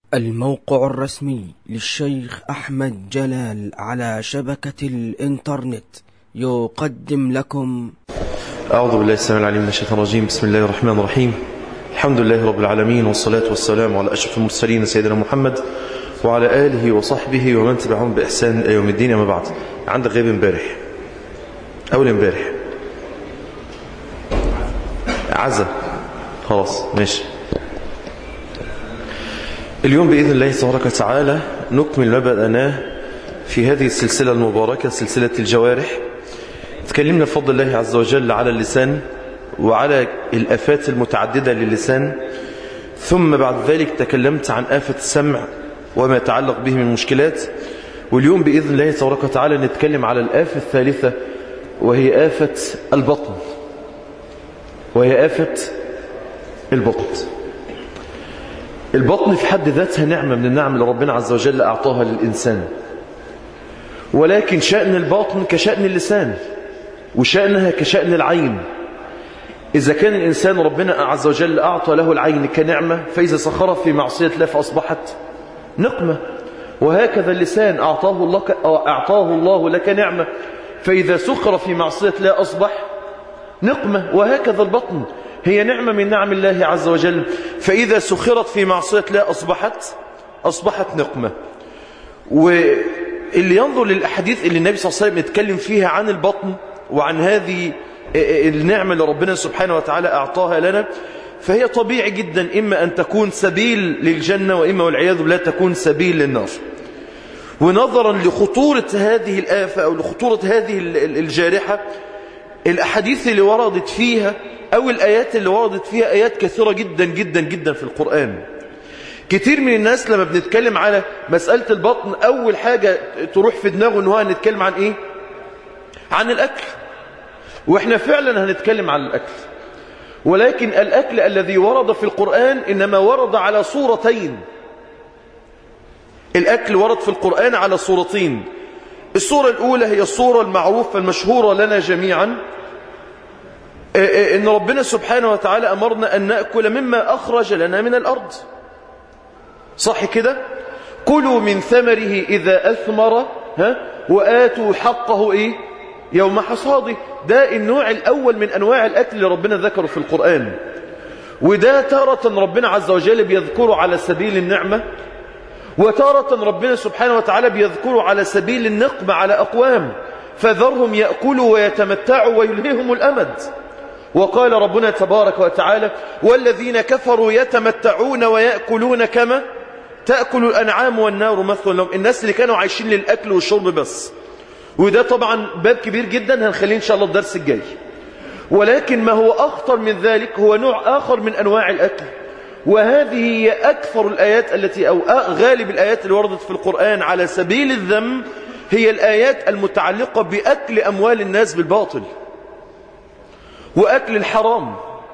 الموقع الرسمي للشيخ أحمد جلال على شبكة الإنترنت يقدم لكم. أعوذ بالله السميع العليم من الشيطان الرجيم. بسم الله الرحمن الرحيم. الحمد لله رب العالمين، والصلاة والسلام على أشرف المرسلين سيدنا محمد وعلى آله وصحبه ومن تبعهم بإحسان إلى يوم الدين. أما بعد، عندك غيب امبارح أول امبارح عزة، خلاص ماشي. اليوم بإذن الله تبارك وتعالى نكمل ما بدأناه في هذه السلسلة المباركة، سلسلة الجوارح. تكلمنا بفضل الله عز وجل على اللسان وعلى الآفات المتعددة للسان، ثم بعد ذلك تكلمت عن آفة السمع وما يتعلق به من مشكلات. واليوم بإذن الله تبارك وتعالى نتكلم على الآفة الثالثة، وهي آفة البطن. البطن في حد ذاتها نعمة من النعم اللي ربنا عز وجل أعطاها للإنسان، ولكن شأن البطن كشأن اللسان، وشأنها كشأن العين. إذا كان الإنسان ربنا عز وجل أعطى له العين كنعمة، فإذا سخر في معصية الله فأصبحت نقمة. وهكذا اللسان أعطاه الله لك نعمة، فإذا سخر في معصية الله أصبح نقمة. وهكذا البطن هي نعمة من نعم الله عز وجل، فإذا سخرت في معصية الله أصبحت نقمة. واللي ينظر للأحاديث اللي النبي صلى الله عليه وسلم يتكلم فيها عن البطن وعن هذه النعمة اللي ربنا سبحانه وتعالى أعطاها لنا، فهي طبيعي جدا إما أن تكون سبيل للجنة، وإما والعياذ بالله تكون سبيل للنار. ونظرا لخطورة هذه الآفة أو لخطورة هذه الجارحة، الأحاديث اللي وردت فيها أو الآيات اللي وردت فيها آيات كثيرة جدا جدا جدا في القرآن. كتير من الناس لما بنتكلم على مسألة البطن أول حاجة تروح في دماغه أنه هنتكلم عن إيه؟ عن الأكل. وإحنا فعلا هنتكلم عن الأكل، ولكن الأكل الذي ورد في القرآن إنما ورد على صورتين. الأكل ورد في القرآن على صورتين. الصورة الأولى هي الصورة المعروفة المشهورة لنا جميعا، إن ربنا سبحانه وتعالى أمرنا أن نأكل مما أخرج لنا من الأرض، صح كده؟ كلوا من ثمره إذا أثمر وآتوا حقه إيه؟ يوم حصاده. ده النوع الأول من أنواع الأكل اللي ربنا ذكره في القرآن، وده تارة ربنا عز وجل بيذكره على سبيل النعمة، وتارة ربنا سبحانه وتعالى بيذكره على سبيل النقمة على أقوام، فذرهم يأكلوا ويتمتعوا ويلههم الأمد. وقال ربنا تبارك وتعالى: والذين كفروا يتمتعون ويأكلون كما تأكل الأنعام والنار مثل لهم. الناس اللي كانوا عايشين للأكل والشرب بس، وده طبعا باب كبير جدا هنخليه إن شاء الله الدرس الجاي. ولكن ما هو أخطر من ذلك هو نوع آخر من أنواع الأكل، وهذه هي أكثر الآيات التي أو غالب الآيات اللي وردت في القرآن على سبيل الذم، هي الآيات المتعلقة بأكل أموال الناس بالباطل وأكل الحرام.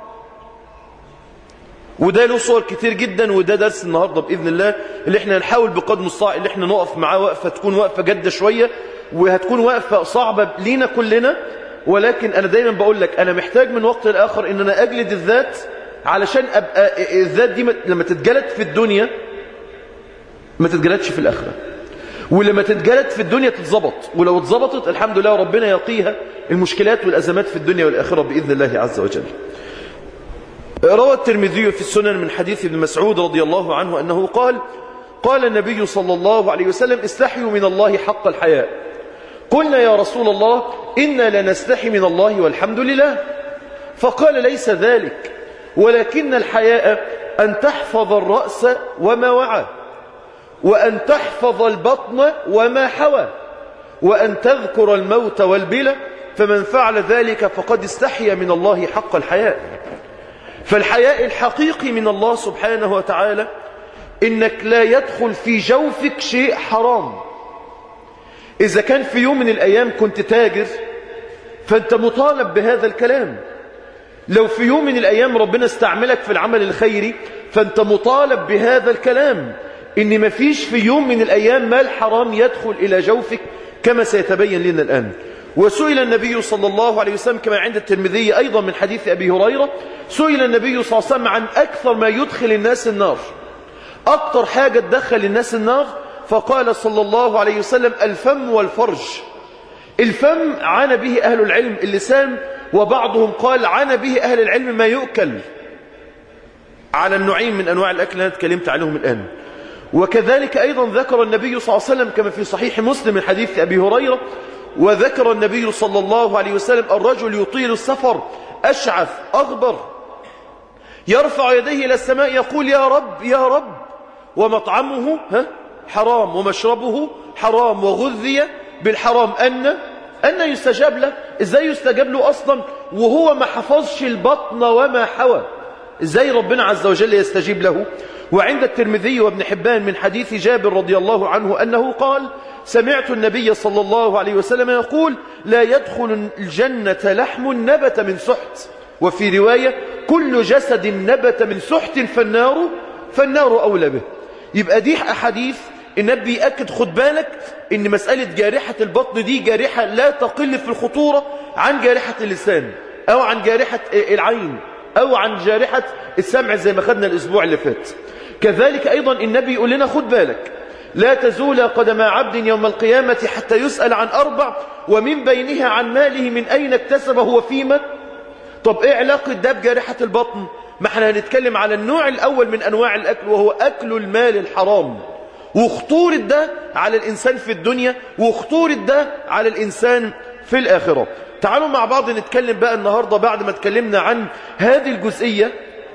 وده له صور كتير جدا، وده درس النهاردة بإذن الله اللي احنا نحاول بقدر المستطاع اللي احنا نقف معاه وقفة تكون وقفة جادة شوية، وهتكون وقفة صعبة لينا كلنا. ولكن أنا دايما بقول لك أنا محتاج من وقت لآخر إن أنا أجلد الذات، علشان أبقى الذات دي لما تتجلد في الدنيا ما تتجلدش في الآخرة، ولما تتجلد في الدنيا تتظبط، ولو اتظبطت الحمد لله ربنا يقيها المشكلات والأزمات في الدنيا والآخرة بإذن الله عز وجل. روى الترمذي في السنن من حديث ابن مسعود رضي الله عنه أنه قال النبي صلى الله عليه وسلم: استحيوا من الله حق الحياء. قلنا يا رسول الله إنا لنستحي من الله والحمد لله. فقال: ليس ذلك، ولكن الحياء أن تحفظ الرأس وما وعى، وأن تحفظ البطن وما حوى، وأن تذكر الموت والبلى، فمن فعل ذلك فقد استحيا من الله حق الحياء. فالحياء الحقيقي من الله سبحانه وتعالى إنك لا يدخل في جوفك شيء حرام. إذا كان في يوم من الأيام كنت تاجر فأنت مطالب بهذا الكلام. لو في يوم من الأيام ربنا استعملك في العمل الخيري فأنت مطالب بهذا الكلام، إن ما فيش في يوم من الأيام مال حرام يدخل إلى جوفك كما سيتبين لنا الآن. وسئل النبي صلى الله عليه وسلم كما عند الترمذي أيضا من حديث أبي هريرة، سئل النبي صلى الله عليه وسلم عن أكثر ما يدخل الناس النار. أكتر حاجة تدخل الناس النار، فقال صلى الله عليه وسلم الفم والفرج. الفم عانى به أهل العلم اللسان، وبعضهم قال عانى به أهل العلم ما يؤكل على النوعين من أنواع الأكل اللي أنا اتكلمت عليهم الآن. وكذلك أيضا ذكر النبي صلى الله عليه وسلم كما في صحيح مسلم من حديث أبي هريرة، وذكر النبي صلى الله عليه وسلم الرجل يطيل السفر أشعث أغبر يرفع يديه إلى السماء يقول يا رب يا رب، ومطعمه حرام ومشربه حرام وغذي بالحرام، أن يستجاب له؟ إزاي يستجاب له أصلا وهو ما حفظش البطن وما حوى؟ إزاي ربنا عز وجل يستجيب له؟ وعند الترمذي وابن حبان من حديث جابر رضي الله عنه أنه قال سمعت النبي صلى الله عليه وسلم يقول لا يدخل الجنة لحم نبت من سحت، وفي رواية كل جسد نبت من سحت فالنار أولى به. يبقى دي أحاديث النبي يأكد خد بالك إن مسألة جارحة البطن دي جارحة لا تقل في الخطورة عن جارحة اللسان أو عن جارحة العين أو عن جارحة السمع زي ما خدنا الأسبوع اللي فات. كذلك أيضا النبي يقول لنا خد بالك لا تزول قدم عبد يوم القيامة حتى يسأل عن 4 ومن بينها عن ماله من أين اكتسبه وفيما. طب إيه علاقة ده بجارحة البطن؟ ما احنا هنتكلم على النوع الأول من أنواع الأكل وهو أكل المال الحرام، وخطورة ده على الإنسان في الدنيا وخطورة ده على الإنسان في الآخرة. تعالوا مع بعض نتكلم بقى النهاردة بعد ما اتكلمنا عن هذه الجزئية.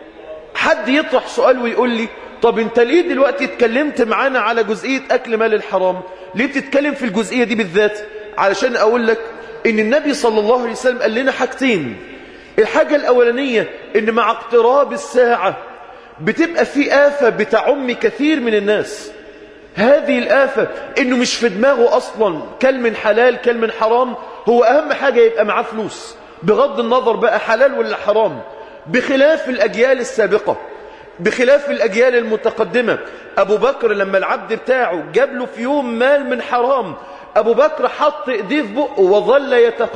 حد يطرح سؤال ويقول لي طب انت ليه دلوقتي اتكلمت معانا على جزئية أكل مال الحرام؟ ليه بتتكلم في الجزئية دي بالذات؟ علشان أقول لك إن النبي صلى الله عليه وسلم قال لنا حاجتين. الحاجة الأولانية إن مع اقتراب الساعة بتبقى في آفة بتعم كثير من الناس. هذه الآفة إنه مش في دماغه أصلا كل من حلال كل من حرام، هو أهم حاجة يبقى معاه فلوس بغض النظر بقى حلال ولا حرام، بخلاف الأجيال السابقة بخلاف الأجيال المتقدمة. أبو بكر لما العبد بتاعه جاب له في يوم مال من حرام، أبو بكر حط إيديه في بقه وظل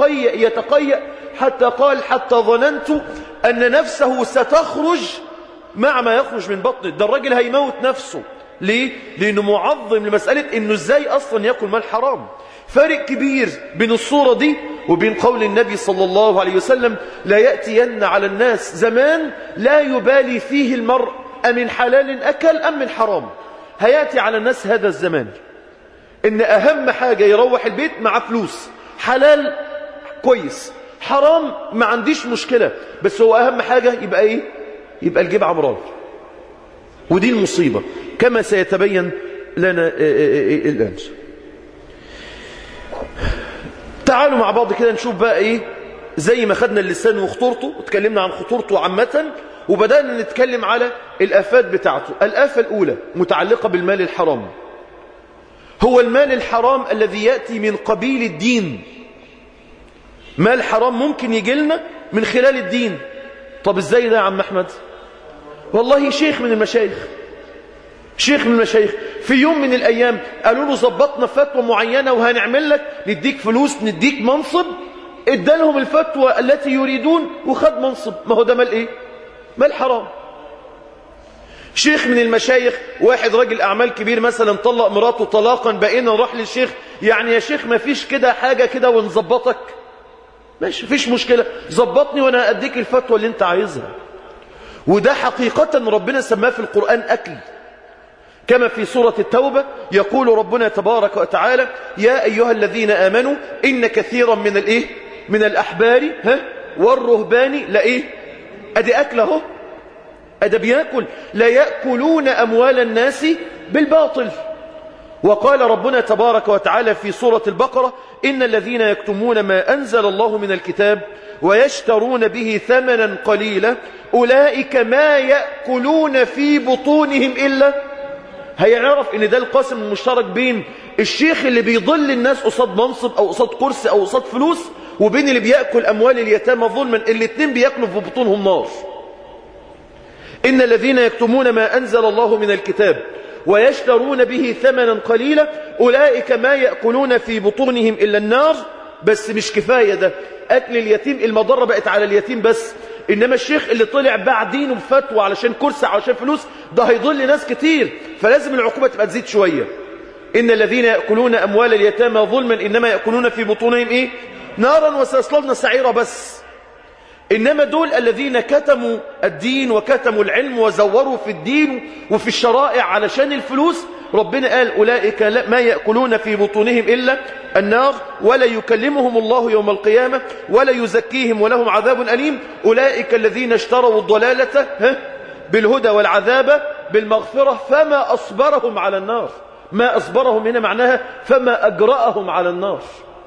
يتقيأ حتى قال حتى ظننت أن نفسه ستخرج مع ما يخرج من بطنه. ده الراجل هيموت نفسه. ليه؟ لأنه معظم لمسألة أنه إزاي أصلا يأكل مال حرام. فرق كبير بين الصورة دي وبين قول النبي صلى الله عليه وسلم لا يأتين على الناس زمان لا يبالي فيه المرء أمن حلال أكل أم من حرام. هيأتي على الناس هذا الزمان إن أهم حاجة يروح البيت مع فلوس، حلال كويس، حرام ما عنديش مشكلة، بس هو أهم حاجة يبقى إيه؟ يبقى الجيب عمران. ودي المصيبة كما سيتبين لنا الآن. تعالوا مع بعض كده نشوف بقى إيه، زي ما خدنا اللسان وخطورته وتكلمنا عن خطورته عامة وبدأنا نتكلم على الآفات بتاعته. الآفة الأولى متعلقة بالمال الحرام، هو المال الحرام الذي يأتي من قبيل الدين. مال حرام ممكن يجي لنا من خلال الدين. طب ازاي ده يا عم أحمد؟ والله شيخ من المشايخ في يوم من الأيام قالوا له ظبطنا فتوى معينة وهنعمل لك نديك فلوس نديك منصب، ادالهم الفتوى التي يريدون وخد منصب. ما هو ده مال ايه؟ مال حرام. شيخ من المشايخ، واحد راجل أعمال كبير مثلا طلق مراته طلاقا بقينا نروح للشيخ يعني يا شيخ ما فيش كده حاجة كده ونظبطك؟ ماشي فيش مشكلة، ظبطني وانا اديك الفتوى اللي انت عايزها. وده حقيقة ربنا سماه في القرآن أكل، كما في سورة التوبة يقول ربنا تبارك وتعالى يا أيها الذين آمنوا إن كثيرا من الأحبار والرهبان أدي أكله أدي بيأكل لا يأكلون أموال الناس بالباطل. وقال ربنا تبارك وتعالى في سورة البقرة إن الذين يكتمون ما أنزل الله من الكتاب ويشترون به ثمنا قليلا أولئك ما يأكلون في بطونهم إلا. هيعرف ان ده القاسم المشترك بين الشيخ اللي بيضل الناس قصاد منصب او قصاد كرسي او قصاد فلوس وبين اللي بيأكل اموال اليتامى ظلما. الاتنين بيأكلوا في بطونهم نار. ان الذين يكتمون ما انزل الله من الكتاب ويشترون به ثمنا قليلا اولئك ما يأكلون في بطونهم الا النار. بس مش كفاية ده، اكل اليتيم المضرة بقت على اليتيم بس، إنما الشيخ اللي طلع باع دينه بفتوى علشان كرسي علشان فلوس ده هيضل ناس كتير، فلازم العقوبة تبقى تزيد شوية. إن الذين يأكلون أموال اليتامى ظلما إنما يأكلون في بطونهم إيه؟ نارا وسيصلون سعيرا. بس إنما دول الذين كتموا الدين وكتموا العلم وزوروا في الدين وفي الشرائع علشان الفلوس، ربنا قال أولئك ما يأكلون في بطونهم إلا النار ولا يكلمهم الله يوم القيامة ولا يزكيهم ولهم عذاب أليم. أولئك الذين اشتروا الضلالة بالهدى والعذاب بالمغفرة فما أصبرهم على النار. ما أصبرهم هنا معناها فما أجرأهم على النار.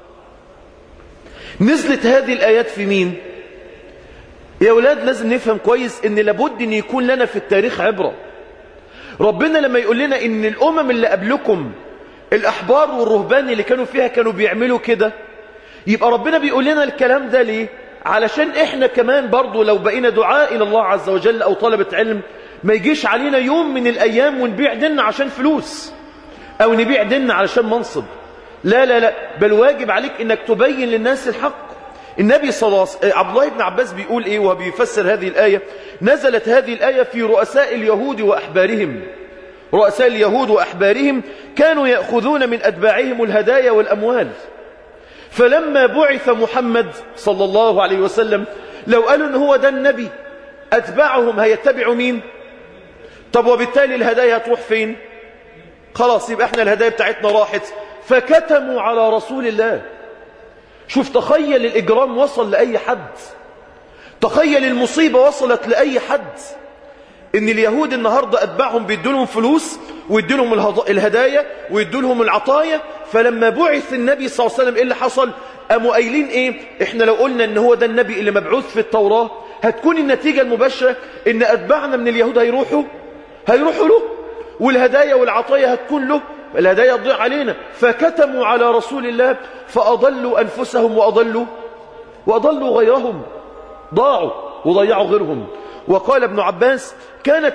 نزلت هذه الآيات في مين؟ يا أولاد لازم نفهم كويس إن لابد أن يكون لنا في التاريخ عبرة. ربنا لما يقول لنا إن الأمم اللي قبلكم الأحبار والرهبان اللي كانوا فيها كانوا بيعملوا كده، يبقى ربنا بيقول لنا الكلام ده ليه؟ علشان إحنا كمان برضو لو بقينا دعاء إلى الله عز وجل أو طلبة علم ما يجيش علينا يوم من الأيام ونبيع ديننا عشان فلوس أو نبيع ديننا علشان منصب. لا لا لا، بل واجب عليك إنك تبين للناس الحق. النبي صلى الله عليه وسلم عبد الله بن عباس بيقول إيه وهو بيفسر هذه الآية؟ نزلت هذه الآية في رؤساء اليهود وأحبارهم. رؤساء اليهود وأحبارهم كانوا يأخذون من أتباعهم الهدايا والأموال، فلما بعث محمد صلى الله عليه وسلم لو قالوا إن هو ده النبي أتباعهم هيتبعوا مين؟ طب وبالتالي الهدايا هتروح فين؟ خلاص يبقى احنا الهدايا بتاعتنا راحت، فكتموا على رسول الله. شوف تخيل الإجرام وصل لأي حد، تخيل المصيبة وصلت لأي حد، إن اليهود النهاردة أتباعهم بيدولهم فلوس ويدولهم الهدايا ويدولهم العطايا. فلما بعث النبي صلى الله عليه وسلم إيه اللي حصل؟ قاموا قايلين إيه؟ إحنا لو قلنا إن هو ده النبي اللي مبعوث في التوراة هتكون النتيجة المباشرة إن أتباعنا من اليهود هيروحوا له، والهدايا والعطايا هتكون له، الهدايا تضيع علينا. فكتموا على رسول الله فأضلوا أنفسهم وأضلوا غيرهم، ضاعوا وضيعوا غيرهم. وقال ابن عباس كانت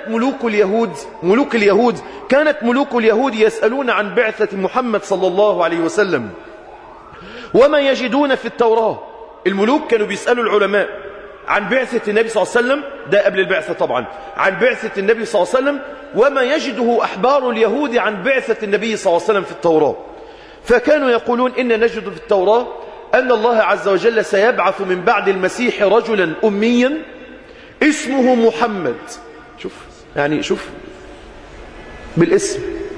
ملوك اليهود يسألون عن بعثة محمد صلى الله عليه وسلم وما يجدون في التوراة. الملوك كانوا بيسألوا العلماء عن بعثة النبي صلى الله عليه وسلم، ده قبل البعثة طبعا، عن بعثة النبي صلى الله عليه وسلم وما يجده أحبار اليهود عن بعثة النبي صلى الله عليه وسلم في التوراة. فكانوا يقولون إن نجد في التوراة أن الله عز وجل سيبعث من بعد المسيح رجلا أميا اسمه محمد. شوف بالاسم،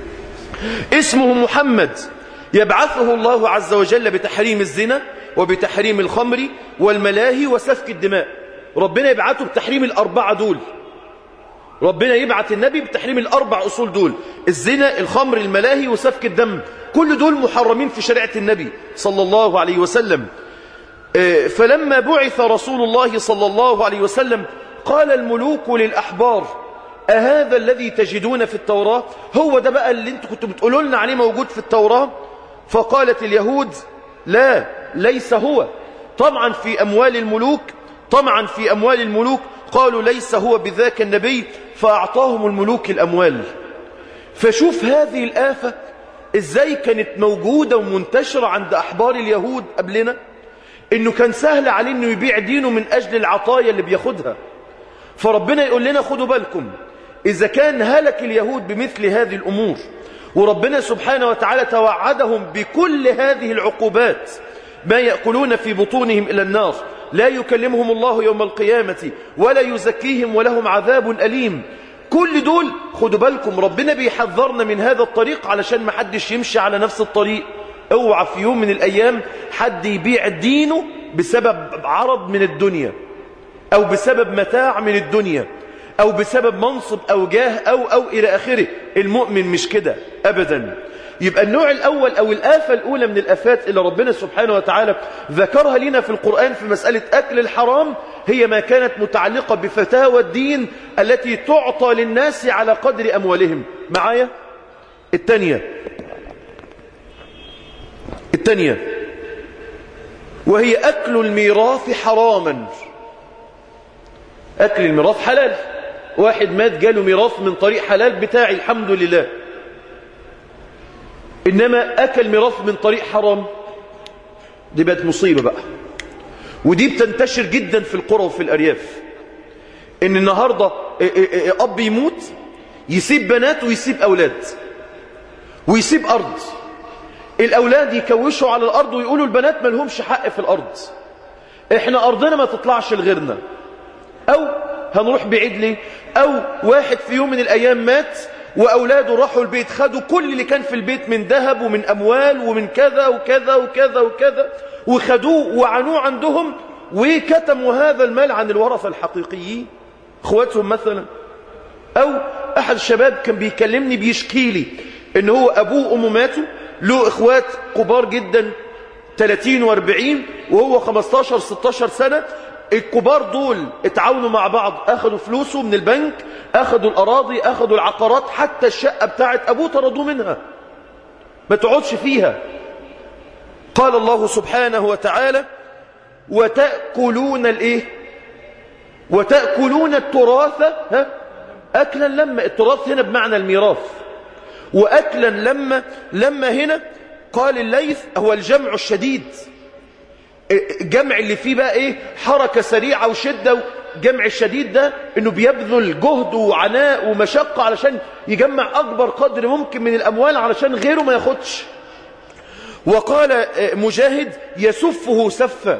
اسمه محمد، يبعثه الله عز وجل بتحريم الزنا وبتحريم الخمر والملاهي وسفك الدماء. ربنا يبعثه بتحريم الأربعة دول، ربنا يبعث النبي بتحريم الأربع أصول دول: الزنا، الخمر، الملاهي، وسفك الدم. كل دول محرمين في شريعة النبي صلى الله عليه وسلم. فلما بعث رسول الله صلى الله عليه وسلم قال الملوك للأحبار: أهذا الذي تجدون في التوراة؟ هو ده بقى اللي انتوا كنتوا بتقولوا لنا عليه موجود في التوراة؟ فقالت اليهود: لا، ليس هو. طمعا في أموال الملوك قالوا: ليس هو بذاك النبي، فأعطاهم الملوك الأموال. فشوف هذه الآفة إزاي كانت موجودة ومنتشرة عند أحبار اليهود قبلنا، إنه كان سهل عليه إنه يبيع دينه من أجل العطايا اللي بياخدها. فربنا يقول لنا: خدوا بالكم، إذا كان هلك اليهود بمثل هذه الأمور وربنا سبحانه وتعالى توعدهم بكل هذه العقوبات، ما يأكلون في بطونهم إلى النار، لا يكلمهم الله يوم القيامة ولا يزكيهم ولهم عذاب أليم، كل دول خدوا بالكم ربنا بيحذرنا من هذا الطريق علشان ما حدش يمشي على نفس الطريق. اوعى في يوم من الأيام حد يبيع دينه بسبب عرض من الدنيا، أو بسبب متاع من الدنيا، أو بسبب منصب أو جاه أو إلى آخره. المؤمن مش كده أبدا. يبقى النوع الأول أو الآفة الأولى من الآفات اللي ربنا سبحانه وتعالى ذكرها لنا في القرآن في مسألة أكل الحرام هي ما كانت متعلقة بفتاوى الدين التي تعطى للناس على قدر أموالهم. معايا؟ الثانية وهي أكل الميراث حراما. أكل الميراث حلال، واحد مات جاله ميراث من طريق حلال بتاعي الحمد لله، إنما أكل ميراث من طريق حرام، دي بقت مصيبة بقى، ودي بتنتشر جدا في القرى وفي الأرياف. ان النهاردة اب يموت يسيب بنات ويسيب اولاد ويسيب ارض، الاولاد يكوشوا على الارض ويقولوا البنات ما لهمش حق في الارض، احنا ارضنا ما تطلعش لغيرنا، او هنروح بعيد ليه، او واحد في يوم من الايام مات واولاده راحوا البيت خدوا كل اللي كان في البيت من ذهب ومن اموال ومن كذا وكذا وكذا وكذا وخدوه وعنوه عندهم وكتموا هذا المال عن الورثة الحقيقيين اخواتهم مثلا. او احد الشباب كان بيكلمني بيشكي لي ان هو ابوه وامه ماتوا، له اخوات كبار جدا 30 و40 وهو 15-16 سنة، الكبار دول اتعاونوا مع بعض، اخذوا فلوسه من البنك، اخذوا الاراضي، اخذوا العقارات، حتى الشقة بتاعت ابوه طردوه منها ما تقعدش فيها. قال الله سبحانه وتعالى وتأكلون الايه، وتأكلون التراث اكلا لما، التراث هنا بمعنى الميراث، واكلا لما هنا قال الليث هو الجمع الشديد، الجمع اللي فيه بقى ايه حركة سريعة وشدة. جمع الشديد ده انه بيبذل جهد وعناء ومشقة علشان يجمع اكبر قدر ممكن من الاموال علشان غيره ما ياخدش. وقال مجاهد يسفه سفا،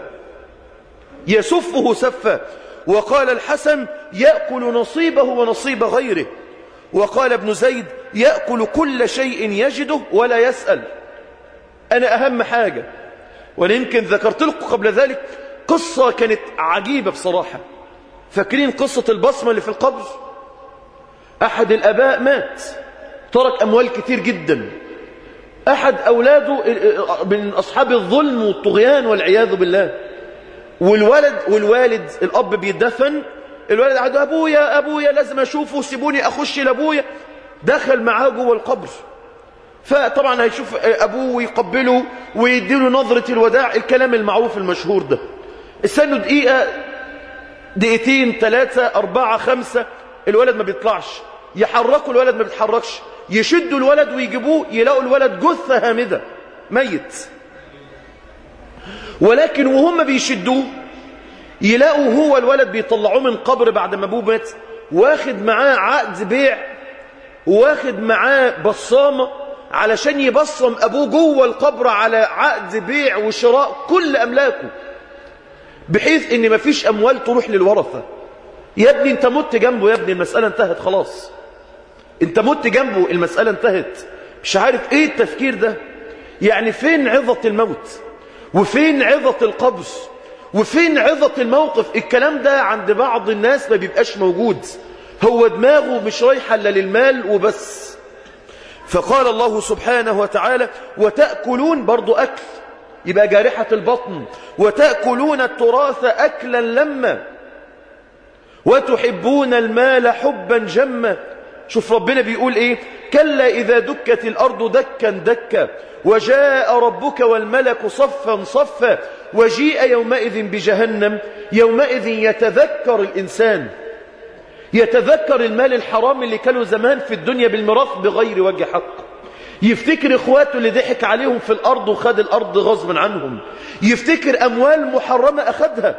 يسفه سفا. وقال الحسن يأكل نصيبه ونصيب غيره. وقال ابن زيد يأكل كل شيء يجده ولا يسأل. أنا أهم حاجة، وأنا يمكن ذكرت لكم قبل ذلك قصة كانت عجيبة بصراحة. فاكرين قصة البصمة اللي في القبر؟ أحد الآباء مات ترك أموال كتير جدا، أحد أولاده من أصحاب الظلم والطغيان والعياذ بالله، والوالد الأب بيدفن، الولد قعد أبويا لازم أشوفه، سيبوني أخش لأبويا. دخل معاه جوه القبر، فطبعا هيشوف أبوه ويقبله ويديله نظرة الوداع، الكلام المعروف المشهور ده. استنوا دقيقة، دقيقتين، 3 4 5، الولد ما بيطلعش، يحركوا الولد ما بيتحركش، يشدوا الولد ويجيبوه يلاقوا الولد جثة هامدة ميت. ولكن وهم بيشدوه يلاقوا هو الولد بيطلعوه من قبر بعد ما ابوه مات، واخد معاه عقد بيع واخد معاه بصامة علشان يبصم ابوه جوه القبر على عقد بيع وشراء كل املاكه، بحيث ان مفيش اموال تروح للورثة. يا ابني انت مت جنبه، يا ابني المسألة انتهت خلاص، انت مت جنبه المسألة انتهت. مش عارف ايه التفكير ده، يعني فين عظة الموت وفين عظة القبر وفين عظة الموقف؟ الكلام ده عند بعض الناس ما بيبقاش موجود، هو دماغه مش رايحة الا للمال وبس. فقال الله سبحانه وتعالى وتأكلون، برضو أكل يبقى جارحة البطن، وتأكلون التراث أكلا لما وتحبون المال حبا جما. شوف ربنا بيقول ايه، كلا إذا دكت الأرض دكا دكا وجاء ربك والملك صفا صفا وجيء يومئذ بجهنم يومئذ يتذكر الإنسان، يتذكر المال الحرام اللي كانوا زمان في الدنيا بالميراث بغير وجه حق، يفتكر اخواته اللي ضحك عليهم في الأرض وخد الأرض غصبا عنهم، يفتكر أموال محرمة أخذها.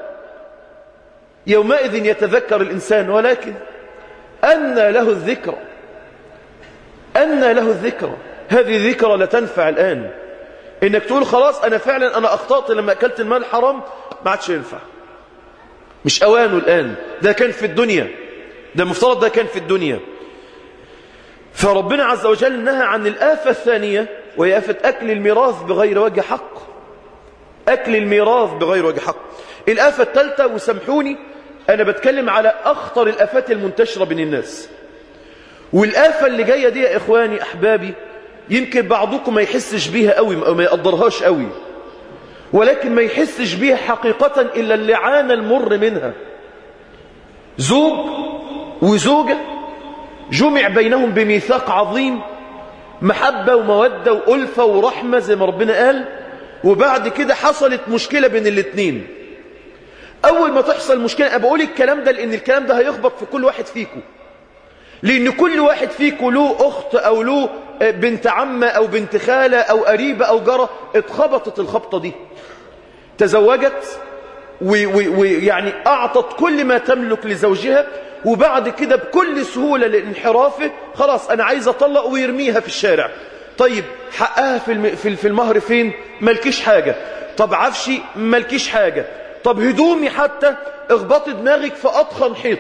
يومئذ يتذكر الإنسان، ولكن أنى له الذكرى، أنى له الذكرى. هذه ذكرى لا تنفع الآن، إنك تقول خلاص أنا فعلا أنا أخطأت لما أكلت المال الحرام، ما عادش ينفع، مش أوانه الآن، ده كان في الدنيا، ده مفترض ده كان في الدنيا. فربنا عز وجل نهى عن الآفة الثانية، وهي آفة أكل الميراث بغير وجه حق، أكل الميراث بغير وجه حق. الآفة الثالثة، وسامحوني أنا بتكلم على أخطر الآفات المنتشرة بين الناس، والآفة اللي جاية دي يا إخواني أحبابي يمكن بعضكم ما يحسش بيها قوي أو ما يقدرهاش قوي، ولكن ما يحسش بيها حقيقة إلا اللي عانى المر منها. زوج وزوجة جمع بينهم بميثاق عظيم، محبة ومودة وألفة ورحمة زي ما ربنا قال، وبعد كده حصلت مشكلة بين الاتنين. أول ما تحصل مشكلة، أنا بقول الكلام ده لأن الكلام ده هيخبط في كل واحد فيكم، لأن كل واحد فيكم له أخت أو له بنت عمة أو بنت خالة أو قريبة أو جارة اتخبطت الخبطة دي، تزوجت ويعني أعطت كل ما تملك لزوجها، وبعد كده بكل سهولة لانحرافه خلاص أنا عايز أطلق ويرميها في الشارع. طيب حقها في المهر فين؟ ملكيش حاجة. طب عفشي ملكيش حاجة. طب هدومي حتى اخبطي دماغك في أضخم حيط.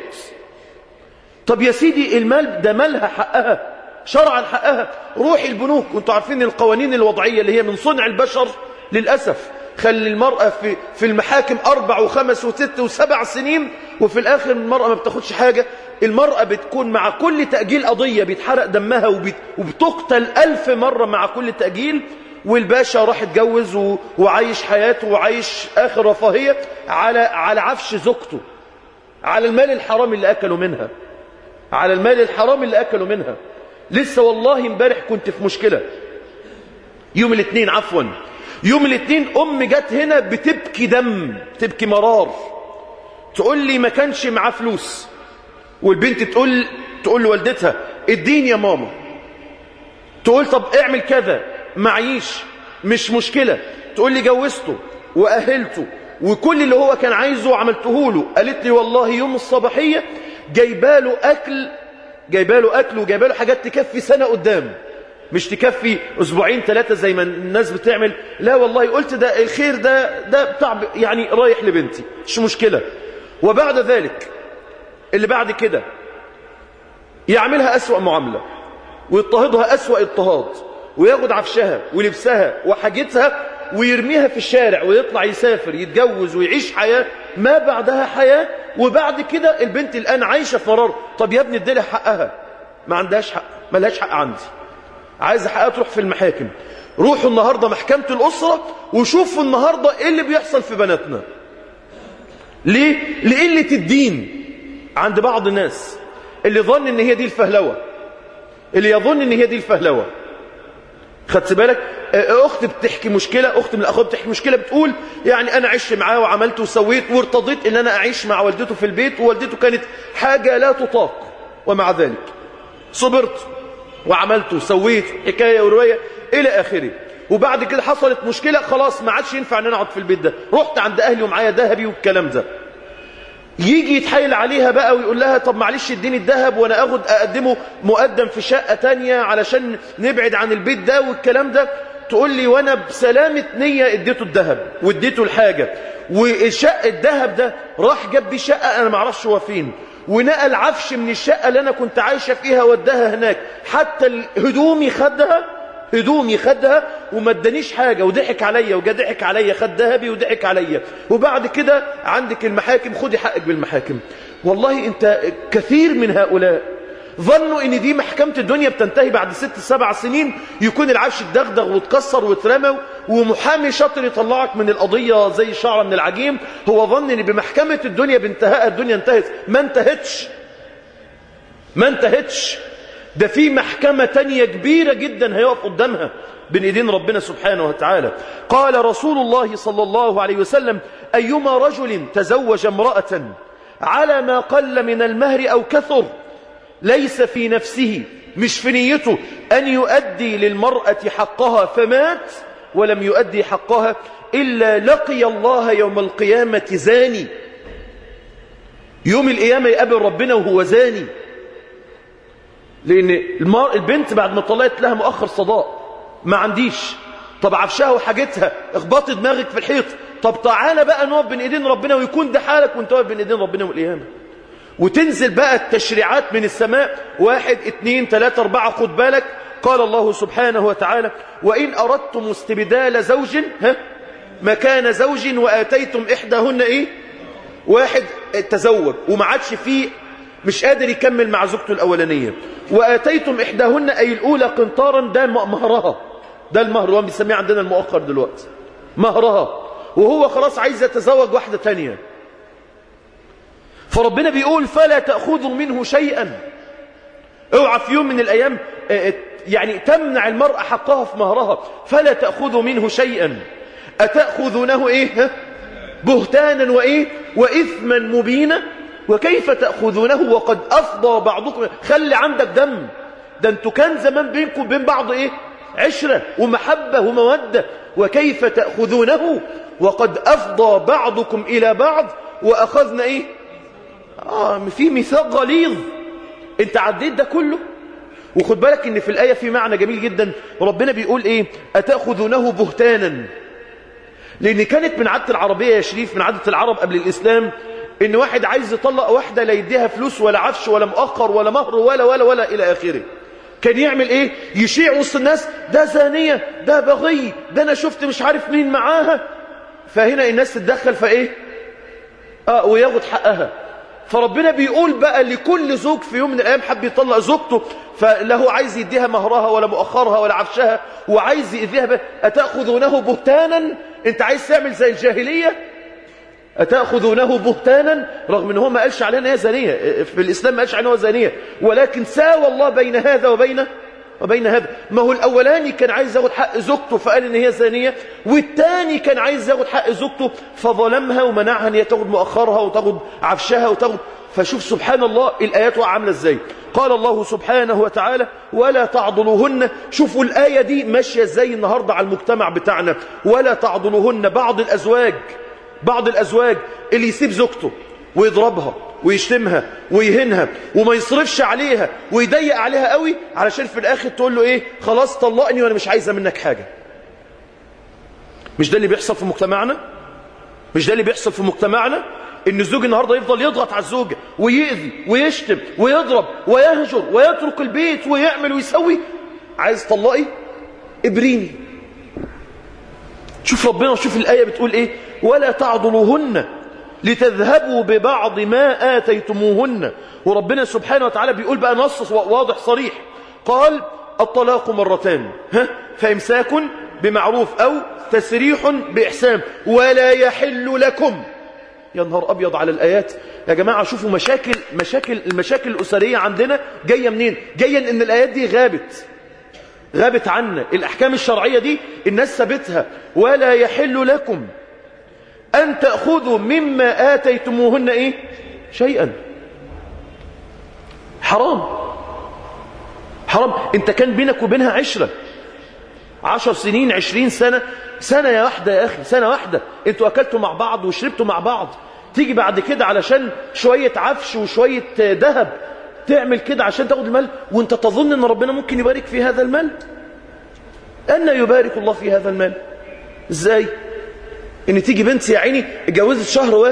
طب يا سيدي المال ده مالها، حقها شرعا حقها. روحي البنوك، وانتوا عارفين القوانين الوضعية اللي هي من صنع البشر للأسف خلي المرأة في المحاكم 4 و5 و6 و7 سنين، وفي الآخر المرأة ما بتاخدش حاجة. المرأة بتكون مع كل تأجيل قضية بيتحرق دمها وبتقتل 1000 مرة مع كل تأجيل، والباشا راح اتجوز وعايش حياته وعايش آخر رفاهية على عفش زوجته، على المال الحرام اللي أكلوا منها، على المال الحرام اللي أكلوا منها. لسه والله امبارح كنت في مشكلة يوم الاثنين، يوم الاثنين أم جت هنا بتبكي دم، بتبكي مرار، تقول لي ما كانش معاه فلوس، والبنت تقول لوالدتها اديني يا ماما، تقول طب اعمل كذا، معيش، مش مشكلة، تقول لي جوزته وأهلته وكل اللي هو كان عايزه عملته له. قالت لي والله يوم الصباحية جايباله أكل وجايباله حاجات تكفي سنة قدام، مش تكفي 2 3 زي ما الناس بتعمل. لا والله قلت ده الخير ده بتاع يعني رايح لبنتي، مش مشكلة. وبعد ذلك اللي بعد كده يعملها أسوأ معاملة ويضطهدها أسوأ اضطهاد، وياخد عفشها ولبسها وحاجتها ويرميها في الشارع، ويطلع يسافر يتجوز ويعيش حياة ما بعدها حياة. وبعد كده البنت الآن عايشة في مرار. طب يا ابني اديلها حقها، ما عندهاش حق، ما لهاش حق عندي، عايزة حقها تروح في المحاكم. روحوا النهاردة محكمة الأسرة وشوفوا النهاردة ايه اللي بيحصل في بناتنا. ليه؟ لقلة الدين عند بعض الناس اللي ظن ان هي دي الفهلوة، اللي يظن ان هي دي الفهلوة. خدت بالك؟ اخت بتحكي مشكلة، اخت من الاخوات بتحكي مشكلة، بتقول يعني انا عشت معاه وعملت وسويت وارتضيت ان انا اعيش مع والدته في البيت، ووالدته كانت حاجة لا تطاق، ومع ذلك صبرت وعملت وسويت حكاية ورواية الى اخره. وبعد كده حصلت مشكلة، خلاص ما عادش ينفع ان انا اقعد في البيت ده، رحت عند اهلي ومعايا ذهبي والكلام ده. يجي يتحايل عليها بقى ويقول لها طب معلش اديني الذهب وانا اقدمه مقدم في شقة تانية علشان نبعد عن البيت ده والكلام ده. تقول لي وانا بسلامة نية اديته الذهب واديته الحاجة، والشقة الذهب ده راح جاب بيه شقة انا معرفش هو فين، ونقل عفش من الشقة اللي انا كنت عايشة فيها وداها هناك، حتى هدومي خدها وما ادانيش حاجة، وضحك عليا وجا ضحك عليا، خد ذهبي وضحك عليا. وبعد كده عندك المحاكم، خدي حقك بالمحاكم. والله انت كثير من هؤلاء ظنوا ان دي محكمة الدنيا بتنتهي بعد 6 7 سنين، يكون العفش اتدغدغ واتكسر واترمى ومحامي شاطر يطلعك من القضية زي الشعرة من العجين. هو ظن ان بمحكمة الدنيا بانتهاء الدنيا انتهت. ما انتهتش. ده في محكمة تانية كبيرة جدا هيقف قدامها بين ايدين ربنا سبحانه وتعالى. قال رسول الله صلى الله عليه وسلم: أيما رجل تزوج امرأة على ما قل من المهر أو كثر، ليس في نفسه، مش في نيته، أن يؤدي للمرأة حقها فمات ولم يؤدي حقها، إلا لقي الله يوم القيامة زاني. يوم القيامة يقابل ربنا وهو زاني، لأن البنت بعد ما طلعت لها مؤخر صداق، ما عنديش، طب عفشها وحاجتها، اخبطي دماغك في الحيط، طب تعالى بقى نقف بين ايدين ربنا، ويكون ده حالك وانت واقف بين ايدين ربنا والقيامة. وتنزل بقى التشريعات من السماء، 1 2 3 4. خد بالك، قال الله سبحانه وتعالى: وإن أردتم استبدال زوج مكان زوج وآتيتم إحداهن إيه؟ واحد تزوج وما عادش فيه، مش قادر يكمل مع زوجته الأولانية، وآتيتم إحداهن أي الأولى قنطارا، ده مهرها، ده المهر اللي بنسميه عندنا المؤخر دلوقتي، مهرها، وهو خلاص عايز يتزوج واحدة تانية. فربنا بيقول: فلا تأخذوا منه شيئا. اوعى في يوم من الأيام يعني تمنع المرأة حقها في مهرها. فلا تأخذوا منه شيئا أتأخذونه إيه؟ بهتانا وإيه؟ وإثما مبينا. وكيف تأخذونه وقد أفضى بعضكم. خلي عندك دم، ده انتوا كان زمان بينكم وبين بعض إيه؟ عشرة ومحبة ومودة. وكيف تأخذونه وقد أفضى بعضكم إلى بعض وأخذنا إيه؟ في ميثاق غليظ. انت عديت ده كله. وخد بالك ان في الآية في معنى جميل جدا. ربنا بيقول ايه؟ أتأخذونه بهتانا. لان كانت من عادة العربية يا شريف، من عادة العرب قبل الإسلام، ان واحد عايز يطلق واحدة لا يديها فلوس ولا عفش ولا مؤخر ولا مهر ولا إلى آخره. كان يعمل ايه؟ يشيع وسط الناس ده زانية، ده بغي، ده انا شفت مش عارف مين معاها. فهنا الناس تتدخل فايه؟ وياخد حقها. فربنا بيقول بقى لكل زوج في يوم من الأيام حب يطلق زوجته، فله عايز يديها مهرها ولا مؤخرها ولا عفشها وعايز يديها بقى. أتأخذونه بهتانا؟ انت عايز تعمل زي الجاهلية؟ أتأخذونه بهتانا، رغم ان هو ما قالش عليها انها زانية، في الإسلام ما قالش عليها زانية، ولكن ساوى الله بين هذا وبين هذا. ما هو الأولاني كان عايز ياخد حق زوجته فقال ان هي زانية، والتاني كان عايز ياخد حق زوجته فظلمها ومنعها ان هي تاخد مؤخرها وتاخد عفشها وتاخد. فشوف سبحان الله الآيات عاملة ازاي. قال الله سبحانه وتعالى ولا تعضلوهن. شوفوا الآية دي ماشية ازاي النهاردة على المجتمع بتاعنا. ولا تعضلوهن. بعض الأزواج اللي يسيب زوجته ويضربها ويشتمها ويهنها وما يصرفش عليها ويضيق عليها قوي، علشان في الآخر تقول له ايه؟ خلاص طلقني وانا مش عايزة منك حاجة. مش ده اللي بيحصل في مجتمعنا؟ ان الزوج النهاردة يفضل يضغط على الزوجة ويؤذي ويشتم ويضرب ويهجر ويترك البيت ويعمل ويسوي. عايز طلقي؟ ابريني. شوف ربنا وشوف الآية بتقول ايه؟ ولا تعضلوهن لتذهبوا ببعض ما آتيتموهن. وربنا سبحانه وتعالى بيقول بقى نص واضح صريح. قال الطلاق مرتان، فإمساك بمعروف أو تسريح بإحسان ولا يحل لكم. يا نهار أبيض على الآيات يا جماعة. شوفوا المشاكل الأسرية عندنا جاية منين؟ جاية إن الآيات دي غابت عنا. الأحكام الشرعية دي الناس سابتها. ولا يحل لكم أن تأخذوا مما آتيتموهن إيه؟ شيئا. حرام. انت كان بينك وبينها عشرة 10 سنين 20 سنة واحدة يا أخي، سنة واحدة انتوا أكلتوا مع بعض وشربتوا مع بعض. تيجي بعد كده علشان شوية عفش وشوية ذهب تعمل كده عشان تاخد المال، وانت تظن ان ربنا ممكن يبارك في هذا المال؟ أن يبارك الله في هذا المال؟ ازاي؟ ان تيجي بنت يا عيني اتجوزت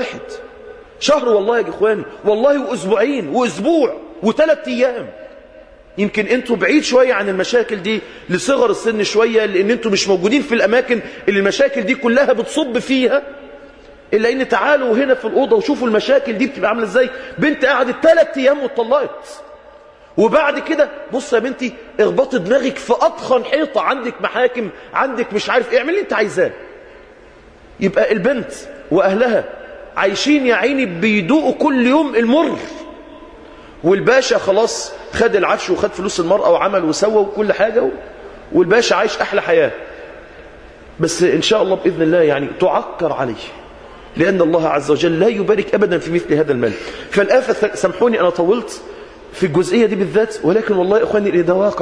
شهر والله يا اخواني، والله واسبوعين واسبوع و3 ايام. يمكن انتوا بعيد شوية عن المشاكل دي لصغر السن شوية، لان انتوا مش موجودين في الاماكن اللي المشاكل دي كلها بتصب فيها. الا ان تعالوا هنا في الأوضة وشوفوا المشاكل دي بتبقى عاملة ازاي. بنت قعدت 3 ايام واتطلقت، وبعد كده بص يا بنتي اغبطي دماغك في أضخم حيطة، عندك محاكم، عندك مش عارف ايه، اعمل اللي انت عايزاه. يبقى البنت وأهلها عايشين يا عيني بيدوقوا كل يوم المر، والباشا خلاص خد العفش وخد فلوس المرأة وعمل وسوى وكل حاجة، والباشا عايش أحلى حياة. بس إن شاء الله بإذن الله يعني تعكر عليه، لأن الله عز وجل لا يبارك أبدا في مثل هذا المال. فالآفة، سامحوني أنا طولت في الجزئية دي بالذات، ولكن والله يا إخواني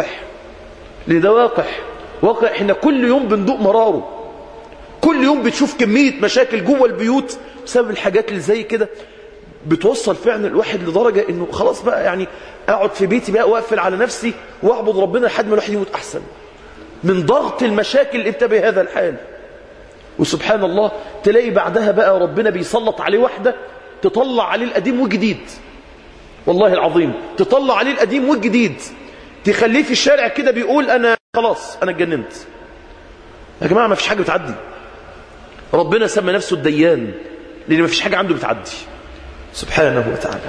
ده واقع احنا كل يوم بندوق مراره. كل يوم بتشوف كمية مشاكل جوه البيوت بسبب الحاجات اللي زي كده. بتوصل فعلا الواحد لدرجة انه خلاص بقى يعني اقعد في بيتي بقى واقفل على نفسي واعبد ربنا لحد ما الواحد يموت احسن من ضغط المشاكل اللي انت بهذا الحال. وسبحان الله تلاقي بعدها بقى ربنا بيسلط عليه واحدة تطلع عليه القديم والجديد. والله العظيم تطلع عليه القديم والجديد، تخليه في الشارع كده بيقول انا خلاص انا اتجننت. يا جماعة ما فيش حاجة بتعدي. ربنا سمى نفسه الديان لأن ما فيش حاجة عنده بتعدي سبحانه وتعالى.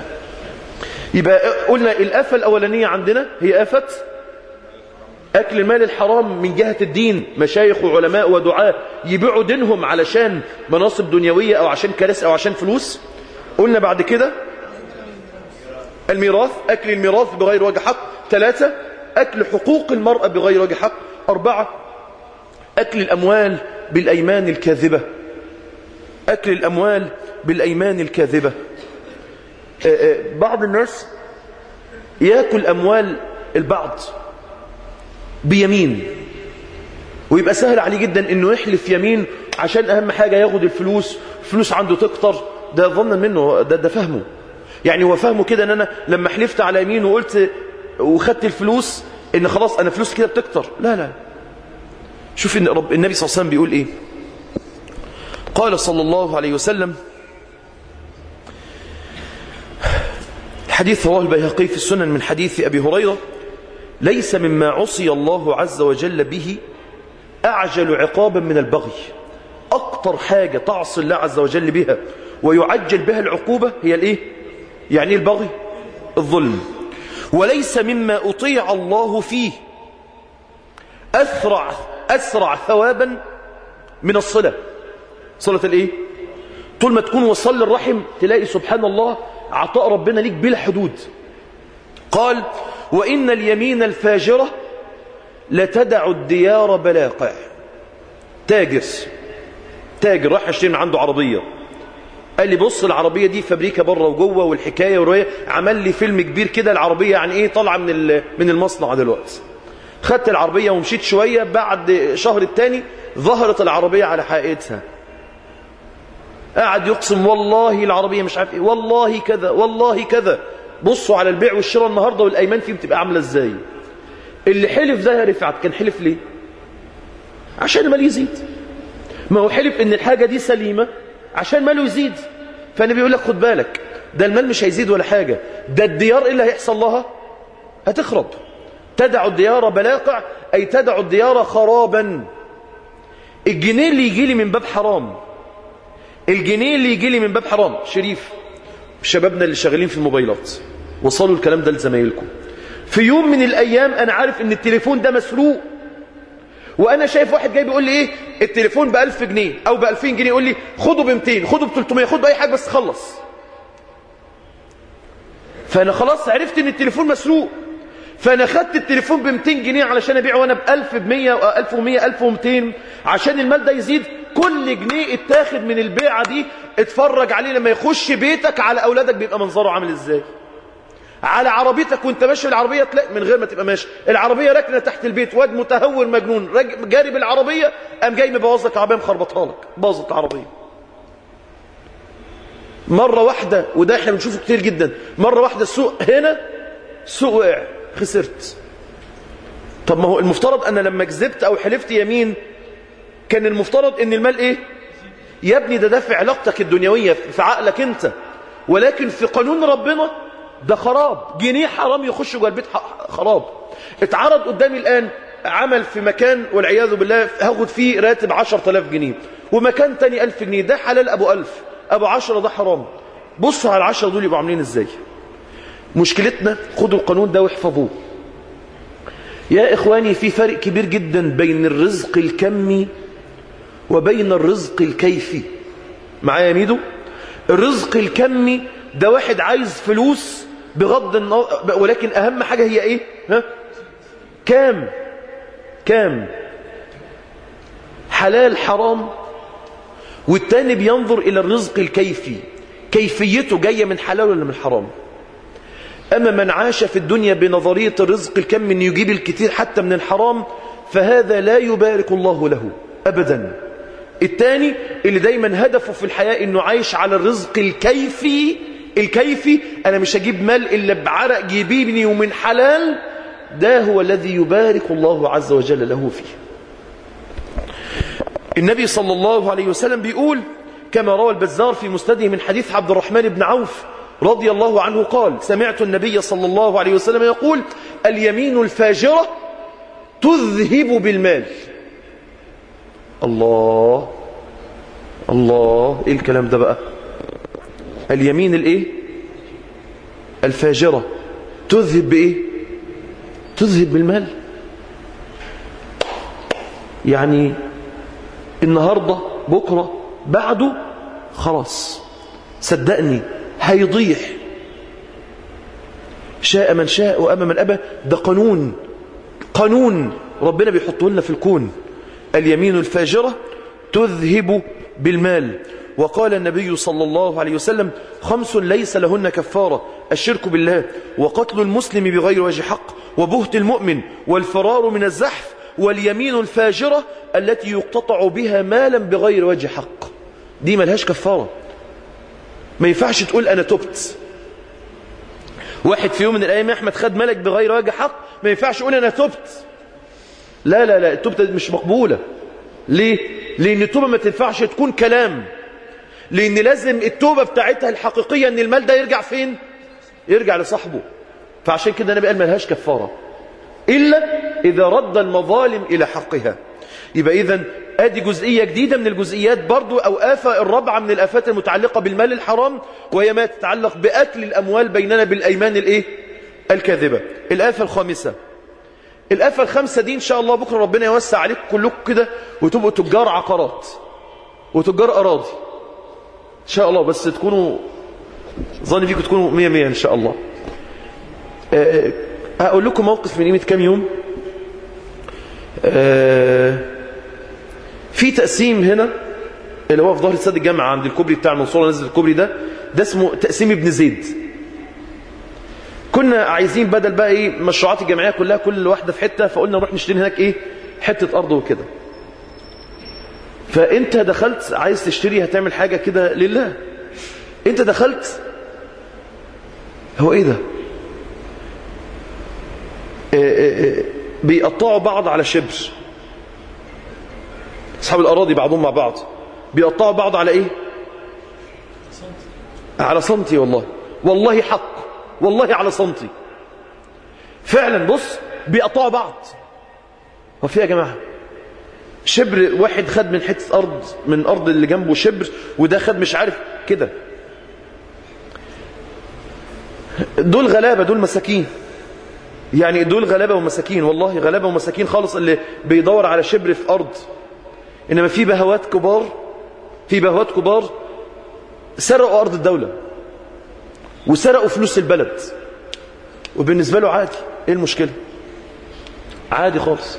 يبقى قلنا الآفة الأولانية عندنا هي آفة أكل المال الحرام من جهة الدين. مشايخ وعلماء ودعاء يبيعوا دينهم علشان مناصب دنيوية أو عشان كراسي أو عشان فلوس. قلنا بعد كده الميراث، أكل الميراث بغير وجه حق. 3 أكل حقوق المرأة بغير وجه حق. 4 أكل الأموال بالأيمان الكاذبة. أكل الأموال بالأيمان الكاذبة. بعض الناس يأكل أموال البعض بيمين ويبقى سهل عليه جدا انه يحلف يمين عشان اهم حاجة ياخد الفلوس عنده تكتر. ده ظنا منه، ده فهمه. يعني هو فهمه كده ان انا لما حلفت على يمين وقلت وخدت الفلوس ان خلاص انا فلوس كده بتكتر. لا. شوف ان النبي صلى الله عليه وسلم بيقول ايه. قال صلى الله عليه وسلم، الحديث رواه البيهقي في السنن من حديث ابي هريرة: ليس مما عصي الله عز وجل به اعجل عقابا من البغي. اكتر حاجة تعصي الله عز وجل بها ويعجل بها العقوبة هي الايه؟ يعني البغي، الظلم. وليس مما اطيع الله فيه اسرع ثوابا من الصلة. صلة الايه؟ طول ما تكون وصل الرحم تلاقي سبحان الله عطاء ربنا ليك بلا حدود. قال: وإن اليمين الفاجرة لتدع الديار بلاقع. تاجر راح يشتري من عنده عربية، قال لي بص العربية دي فابريكا بره وجوه والحكاية والرواية، عمل لي فيلم كبير كده. العربية يعني ايه؟ طالعه من المصنع دلوقتي. خدت العربية ومشيت شوية، بعد شهر التاني ظهرت العربية على حقيقتها. قاعد يقسم والله العربية مش عارف ايه، والله كذا والله كذا. بصوا على البيع والشراء النهاردة والايمان فيه بتبقى عاملة ازاي. اللي حلف ده يا رفعت كان حلف ليه؟ عشان المال يزيد. ما هو حلف ان الحاجة دي سليمة عشان ماله يزيد. فانا بيقول لك خد بالك، ده المال مش هيزيد ولا حاجة، ده الديار اللي هيحصل لها هتخرب. تدع الديار بلاقع اي تدع الديار خرابا. الجنيه اللي يجي لي من باب حرام، الجنيه اللي يجي لي من باب حرام. شريف شبابنا اللي شغالين في الموبايلات وصلوا الكلام ده لزمايلكم. في يوم من الايام انا عارف ان التليفون ده مسروق، وانا شايف واحد جاي بيقول لي ايه التليفون ب1000 جنيه او ب2000 جنيه، يقول لي خده ب200، خده ب300، خده باي حاجه بس خلص. فانا خلاص عرفت ان التليفون مسروق، فانا خدت التليفون ب200 جنيه علشان ابيعه وانا ب1000، ب100، 1100، 1200 عشان المال ده يزيد. كل جنيه اتاخد من البيعه دي اتفرج عليه لما يخش بيتك على اولادك بيبقى منظره عامل ازاي. على عربيتك وانت ماشي العربيه تلاقي من غير ما تبقى ماشي العربيه راكنه تحت البيت، واد متهور مجنون جاري بالعربيه قام جاي مبوظ لك العربيه، مخربطها لك، باظت العربيه. مره واحده، وده احنا بنشوفه كتير جدا، مره واحده السوق هنا السوق وقع، خسرت. طب ما هو المفترض أن لما كذبت أو حلفت يمين كان المفترض أن المال إيه؟ يا ابني ده في علاقتك الدنيوية في عقلك أنت، ولكن في قانون ربنا ده خراب. جنيه حرام يخش جوه البيت خراب. اتعرض قدامي الآن عمل في مكان والعياذ بالله هاخد فيه راتب 10,000 جنيه، ومكان تاني 1000 جنيه. ده حلال أبو 1000، أبو 10 ده حرام. بصوا على 10 دول يبقوا عاملين إزاي. مشكلتنا خدوا القانون ده واحفظوه يا إخواني. في فرق كبير جدا بين الرزق الكمي وبين الرزق الكيفي. معايا يا ميدو؟ الرزق الكمي ده واحد عايز فلوس بغض النظر، ولكن أهم حاجة هي إيه؟ كام حلال حرام. والتاني بينظر إلى الرزق الكيفي، كيفيته جاية من حلال ولا من حرام. أما من عاش في الدنيا بنظرية الرزق الكم أن يجيب الكثير حتى من الحرام، فهذا لا يبارك الله له أبدا. الثاني اللي دايما هدفه في الحياة أنه عايش على الرزق الكيفي، أنا مش هجيب مال إلا بعرق جيبيني ومن حلال، ده هو الذي يبارك الله عز وجل له فيه. النبي صلى الله عليه وسلم بيقول كما روى البزار في مسنده من حديث عبد الرحمن بن عوف رضي الله عنه قال: سمعت النبي صلى الله عليه وسلم يقول: اليمين الفاجرة تذهب بالمال. الله ايه الكلام ده بقى؟ اليمين الايه الفاجرة تذهب بايه؟ تذهب بالمال. يعني النهاردة بكرة بعده خلاص صدقني هيضيع. شاء من شاء وأبى من أبى. ده قانون ربنا بيحطه لنا في الكون. اليمين الفاجرة تذهب بالمال. وقال النبي صلى الله عليه وسلم: 5 ليس لهن كفارة: الشرك بالله، وقتل المسلم بغير وجه حق، وبهت المؤمن، والفرار من الزحف، واليمين الفاجرة التي يقتطع بها مالا بغير وجه حق. دي ملهاش كفارة. ما ينفعش تقول أنا تبت. واحد في يوم من الأيام يا أحمد خد ملك بغير وجه حق، ما ينفعش يقول أنا تبت. لا لا لا، التوبة مش مقبولة. ليه؟ لأن التوبة ما تنفعش تكون كلام، لأن لازم التوبة بتاعتها الحقيقية أن المال ده يرجع فين؟ يرجع لصاحبه. فعشان كده النبي قال ملهاش كفارة إلا إذا رد المظالم إلى حقها. يبقى إذن ادي جزئية جديدة من الجزئيات برضو، أو آفة الرابعة من الآفات المتعلقة بالمال الحرام، وهي ما تتعلق بأكل الأموال بيننا بالأيمان الكاذبة. الآفة الخامسة. الآفة الخامسة دي إن شاء الله بكرة ربنا يوسع عليكم كلكم كده وتبقوا تجار عقارات وتجار أراضي إن شاء الله، بس تكونوا ظني فيكم تكونوا 100 إن شاء الله. هقول لكم موقف من قيمة كام يوم. في تقسيم هنا اللي هو في ظهر استاد الجامعة عند الكوبري بتاع المنصورة، نزل الكوبري ده اسمه تقسيم ابن زيد. كنا عايزين بدل بقى مشروعات الجمعية كلها كل واحدة في حتة، فقلنا نروح نشتري هناك حتة أرض وكده. فأنت دخلت عايز تشتري، هتعمل حاجة كده لله. أنت دخلت، هو إيه ده؟ بيقطعوا بعض على شبر. أصحاب الأراضي بعضهم مع بعض بيقطعوا بعض على إيه؟ على سنتي. والله حق، والله على سنتي فعلا. بص بيقطعوا بعض. وفي يا جماعة شبر، واحد خد من حتة أرض من أرض اللي جنبه شبر، وده خد مش عارف كده. دول غلابة، دول مساكين، يعني دول غلابة ومساكين، والله غلابة ومساكين خالص اللي بيدور على شبر في أرض. إنما في بهوات كبار سرقوا أرض الدولة وسرقوا فلوس البلد، وبالنسبة له عادي. إيه المشكلة؟ عادي خالص.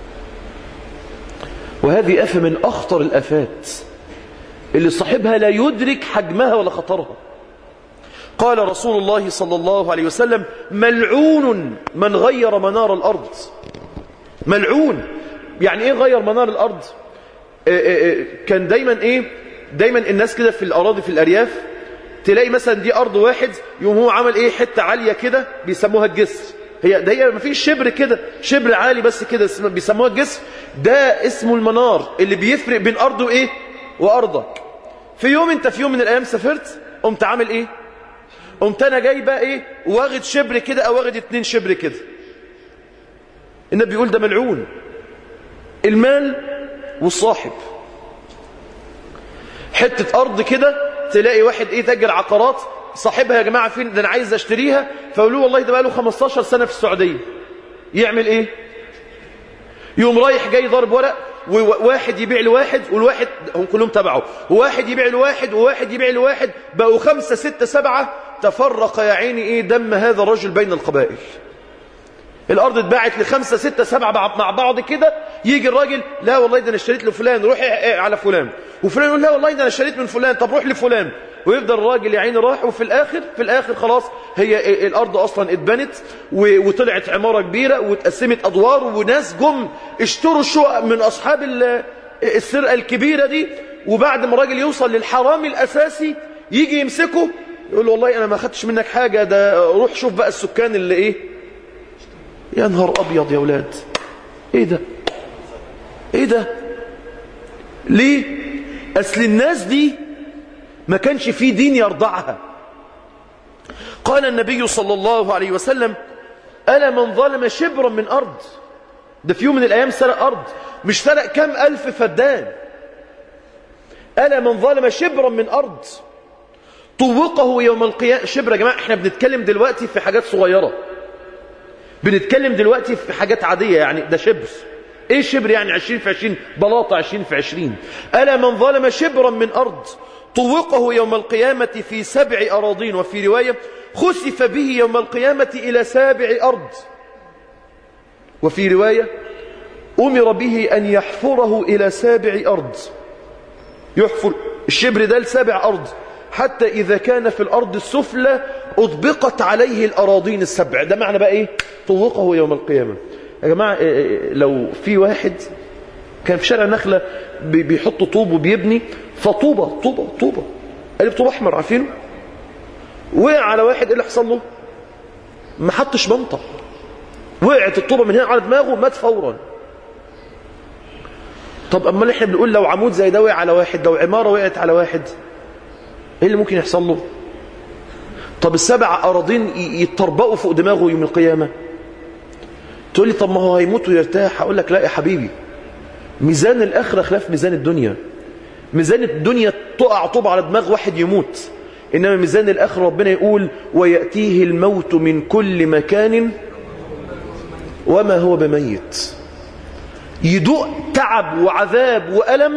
وهذه آفة من أخطر الآفات اللي صاحبها لا يدرك حجمها ولا خطرها. قال رسول الله صلى الله عليه وسلم: ملعون من غير منار الأرض. ملعون يعني إيه غير منار الأرض؟ كان دايما الناس كده في الأراضي في الأرياف تلاقي مثلا دي أرض واحد، يوم هو عمل حتة عالية كده بيسموها الجسر. هي ما فيش شبر كده، شبر عالي بس كده بيسموها الجسر. ده اسمه المنار اللي بيفرق بين أرضه وأرضك. في يوم من الأيام سافرت، قمت عامل قمت أنا جاي بقى واخد شبر كده أو واخد 2 شبر كده. النبي بيقول ده ملعون. المال والصاحب. حتة أرض كده تلاقي واحد تاجر عقارات، صاحبها يا جماعة فين؟ ده أنا عايز أشتريها. فقالوا والله ده بقى له 15 سنة في السعودية. يعمل يوم رايح جاي ضارب ورق، وواحد يبيع لواحد، والواحد هم كلهم تبعه، وواحد يبيع لواحد وواحد يبيع لواحد، بقوا 5 6 7. تفرق يا عيني دم هذا الرجل بين القبائل. الأرض اتباعت ل5 6 7 مع بعض كده. يجي الراجل: لا والله ده أنا اشتريت لفلان، روح على فلان. وفلان يقول: لا والله ده أنا اشتريت من فلان، طب روح لفلان. ويفضل الراجل يا عيني راح، وفي الآخر خلاص هي الأرض أصلا اتبنت وطلعت عمارة كبيرة واتقسمت أدوار، وناس جم اشتروا الشقق من أصحاب السرقة الكبيرة دي. وبعد ما الراجل يوصل للحرام الأساسي يجي يمسكه يقول له: والله أنا ما خدتش منك حاجة، ده روح شوف بقى السكان اللي يا نهار أبيض يا ولاد. إيه ده؟ ليه؟ أصل الناس دي ما كانش فيه دين يرضعها. قال النبي صلى الله عليه وسلم: ألا من ظلم شبرا من أرض. ده في يوم من الأيام سرق أرض، مش سرق كم ألف فدان. ألا من ظلم شبرا من أرض طوقه يوم القيامة. شبر يا جماعة، احنا بنتكلم دلوقتي في حاجات صغيرة، بنتكلم دلوقتي في حاجات عادية. يعني ده شبر. ايه شبر؟ يعني 20 في 20 بلاطة، 20 في 20. ألا من ظلم شبرا من أرض طوقه يوم القيامة في 7 أراضين، وفي رواية خسف به يوم القيامة إلى 7 أرض، وفي رواية أمر به أن يحفره إلى 7 أرض. يحفر الشبر ده ل7 أرض، حتى إذا كان في الأرض السفلى أطبقت عليه الأراضين 7. ده معنى بقى طوقه يوم القيامة. يا جماعة لو في واحد كان في شارع نخلة بيحط طوب وبيبني، فطوبة قالب طوب احمر عارفينه، وقع على واحد، ايه اللي حصل له؟ ما حطش منطق، وقعت الطوبة من هنا على دماغه، مات فورا. طب امال احنا بنقول لو عمود زي ده وقع على واحد، لو عمارة وقعت على واحد، ايه اللي ممكن يحصل له؟ طب السبع أراضين يتطربقوا فوق دماغه يوم القيامة. تقول لي طب ما هو هيموت ويرتاح. اقول لك لا يا حبيبي، ميزان الآخرة خلاف ميزان الدنيا. ميزان الدنيا تقع طوب على دماغ واحد يموت، إنما ميزان الآخرة ربنا يقول ويأتيه الموت من كل مكان وما هو بميت. يدوق تعب وعذاب وألم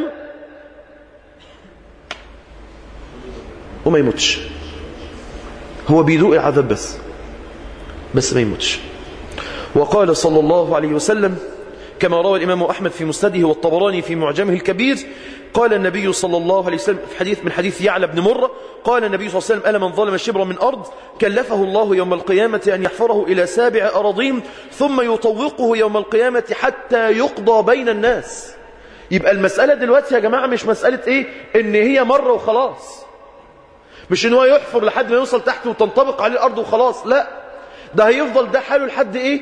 وما يموتش. هو بيدوق العذاب بس ما يموتش. وقال صلى الله عليه وسلم كما روى الإمام أحمد في مسنده والطبراني في معجمه الكبير، قال النبي صلى الله عليه وسلم في حديث من حديث يعلى بن مرة، قال النبي صلى الله عليه وسلم ألا من ظلم شبرا من أرض كلفه الله يوم القيامة أن يحفره إلى 7 أراضين ثم يطوقه يوم القيامة حتى يقضى بين الناس. يبقى المسألة دلوقتي يا جماعة مش مسألة إيه إن هي مرة وخلاص، مش إن هو يحفر لحد ما يوصل تحت وتنطبق عليه الأرض وخلاص، لا، ده هيفضل ده حاله لحد إيه؟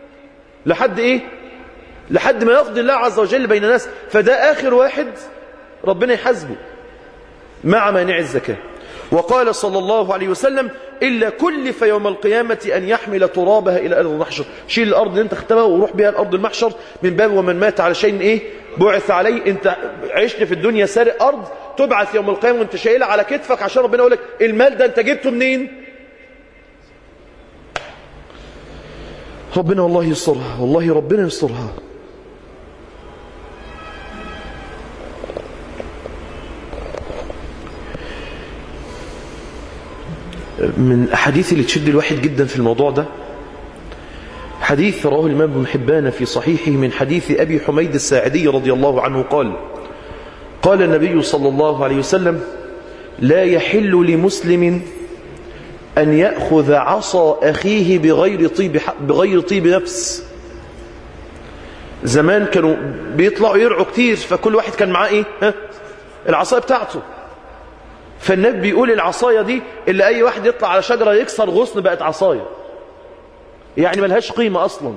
لحد ما يقضي الله عز وجل بين الناس. فده آخر واحد ربنا يحاسبه مع مانع الزكاة. وقال صلى الله عليه وسلم إلا كلف يوم القيامة أن يحمل ترابها إلى أرض المحشر. شيل الأرض اللي انت اختبها وروح بها الأرض المحشر، من باب ومن مات على شيء إيه بعث عليه. انت عشت في الدنيا سارق أرض، تبعث يوم القيامة وانت شايلها على كتفك عشان ربنا يقول لك المال ده انت جبته منين؟ ربنا والله يسترها، والله ربنا يسترها. من الأحاديث اللي تشد الواحد جدا في الموضوع ده حديث رواه الإمام ابن حبان في صحيحه من حديث أبي حميد الساعدي رضي الله عنه قال النبي صلى الله عليه وسلم لا يحل لمسلم أن يأخذ عصا أخيه بغير طيب نفس. زمان كانوا بيطلعوا يرعوا كتير، فكل واحد كان معاه إيه؟ العصاية بتاعته. فالنبي بيقول العصاية دي اللي أي واحد يطلع على شجرة يكسر غصن بقت عصاية، يعني ملهاش قيمة أصلا.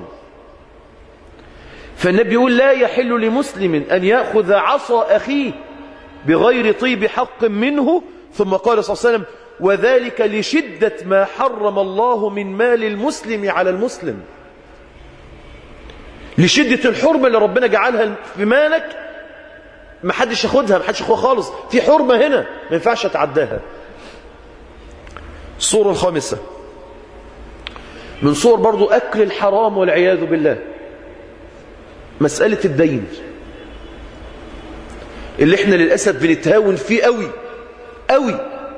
فالنبي بيقول لا يحل لمسلم أن يأخذ عصا أخيه بغير طيب حق منه. ثم قال صلى الله عليه وسلم وذلك لشدة ما حرم الله من مال المسلم على المسلم. لشدة الحرمة اللي ربنا جعلها في مالك، ما حدش ياخدها، ما حدش ياخدها خالص، في حرمة هنا ما ينفعش اتعداها. الصورة الخامسة من صور برضو أكل الحرام والعياذ بالله مسألة الدين اللي احنا للأسف بنتهاون فيه قوي قوي.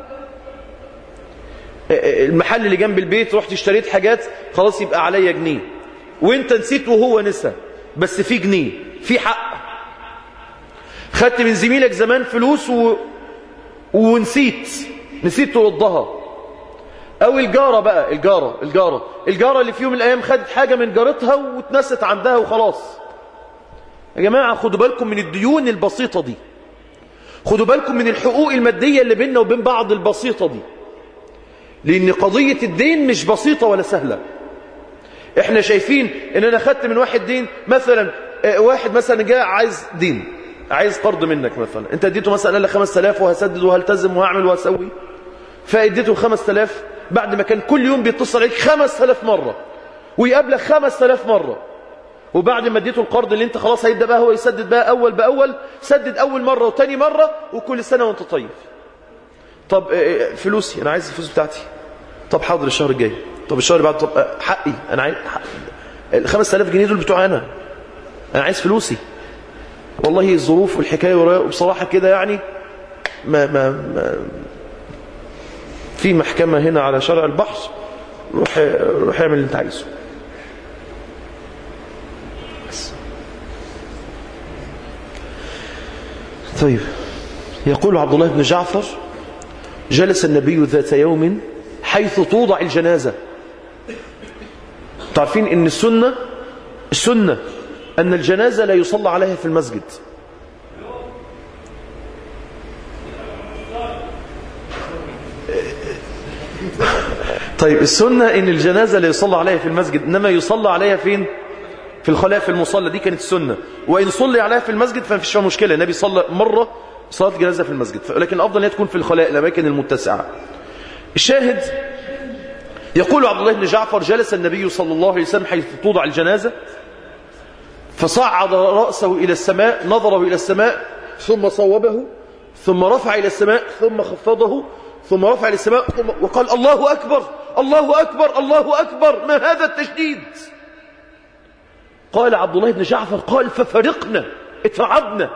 المحل اللي جنب البيت رحت اشتريت حاجات، خلاص يبقى عليا جنيه، وانت نسيت وهو نسى، بس في جنيه، في حق. خدت من زميلك زمان فلوس ونسيت تردها. او الجارة بقى، الجارة اللي في يوم من الايام خدت حاجة من جارتها واتنست عندها وخلاص. يا جماعة خدوا بالكم من الديون البسيطة دي، خدوا بالكم من الحقوق المادية اللي بيننا وبين بعض البسيطة دي، لان قضية الدين مش بسيطة ولا سهلة. احنا شايفين ان انا خدت من واحد دين، مثلا واحد مثلا جاء عايز دين، عايز قرض منك مثلا، انت اديته مثلا قال لك 5000 وهسدد وهلتزم وهعمل وهسوي، فاديته 5000 بعد ما كان كل يوم بيتصل عليك 5000 مرة ويقابلك 5000 مرة، وبعد ما اديته القرض اللي انت خلاص هيبدأ بقى هو يسدد بقى أول بأول، سدد أول مرة وتاني مرة وكل سنة وانت طيب. طب فلوسي، أنا عايز الفلوس بتاعتي. طب حاضر الشهر الجاي، طب الشهر بعد، طب حقي، أنا عايز ال 5000 جنيه دول بتوع أنا عايز فلوسي. والله الظروف والحكاية وبصراحة كده يعني ما في محكمة هنا على شارع البحر، روح اعمل اللي انت عايزه. بس. طيب، يقول عبد الله بن جعفر جلس النبي ذات يوم حيث توضع الجنازة. تعرفين ان السنة أن الجنازة لا يصلى عليها في المسجد. طيب السنة أن الجنازة لا يصلى عليها في المسجد، إنما يصلى عليها فين؟ في الخلاء في المصلى. دي كانت السنة. وإن صلي عليها في المسجد فما فيش مشكلة. النبي صلى مرة صلاة جنازة في المسجد، لكن أفضل أن تكون في الخلاء الأماكن المتسعة. الشاهد يقول عبد الله بن جعفر: جلس النبي صلى الله عليه وسلم حيث توضع الجنازة فصعد رأسه إلى السماء، نظره إلى السماء ثم صوبه، ثم رفع إلى السماء، ثم خفضه، ثم رفع إلى السماء، وقال: الله أكبر الله أكبر الله أكبر، ما هذا التشديد؟ قال عبد الله بن جعفر: قال ففرقنا، اترعبنا،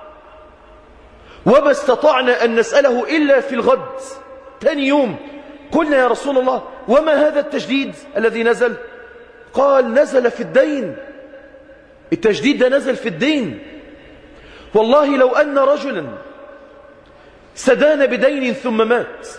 وما استطعنا أن نسأله إلا في الغد ثاني يوم. قلنا: يا رسول الله، وما هذا التشديد الذي نزل؟ قال: نزل في الدين. التشديد ده نزل في الدين. والله لو أن رجلا سدان بدين ثم مات،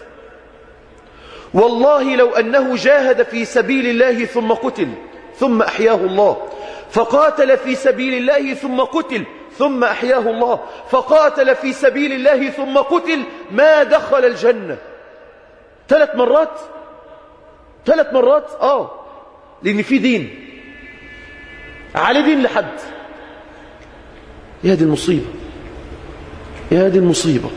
والله لو أنه جاهد في سبيل الله ثم قتل ثم أحياه الله، فقاتل في سبيل الله ثم قتل ثم أحياه الله، فقاتل في سبيل الله ثم قتل، ما دخل الجنة. 3 مرات. 3 مرات. لأن في دين على دين لحد. يا دي المصيبة، يا دي المصيبة.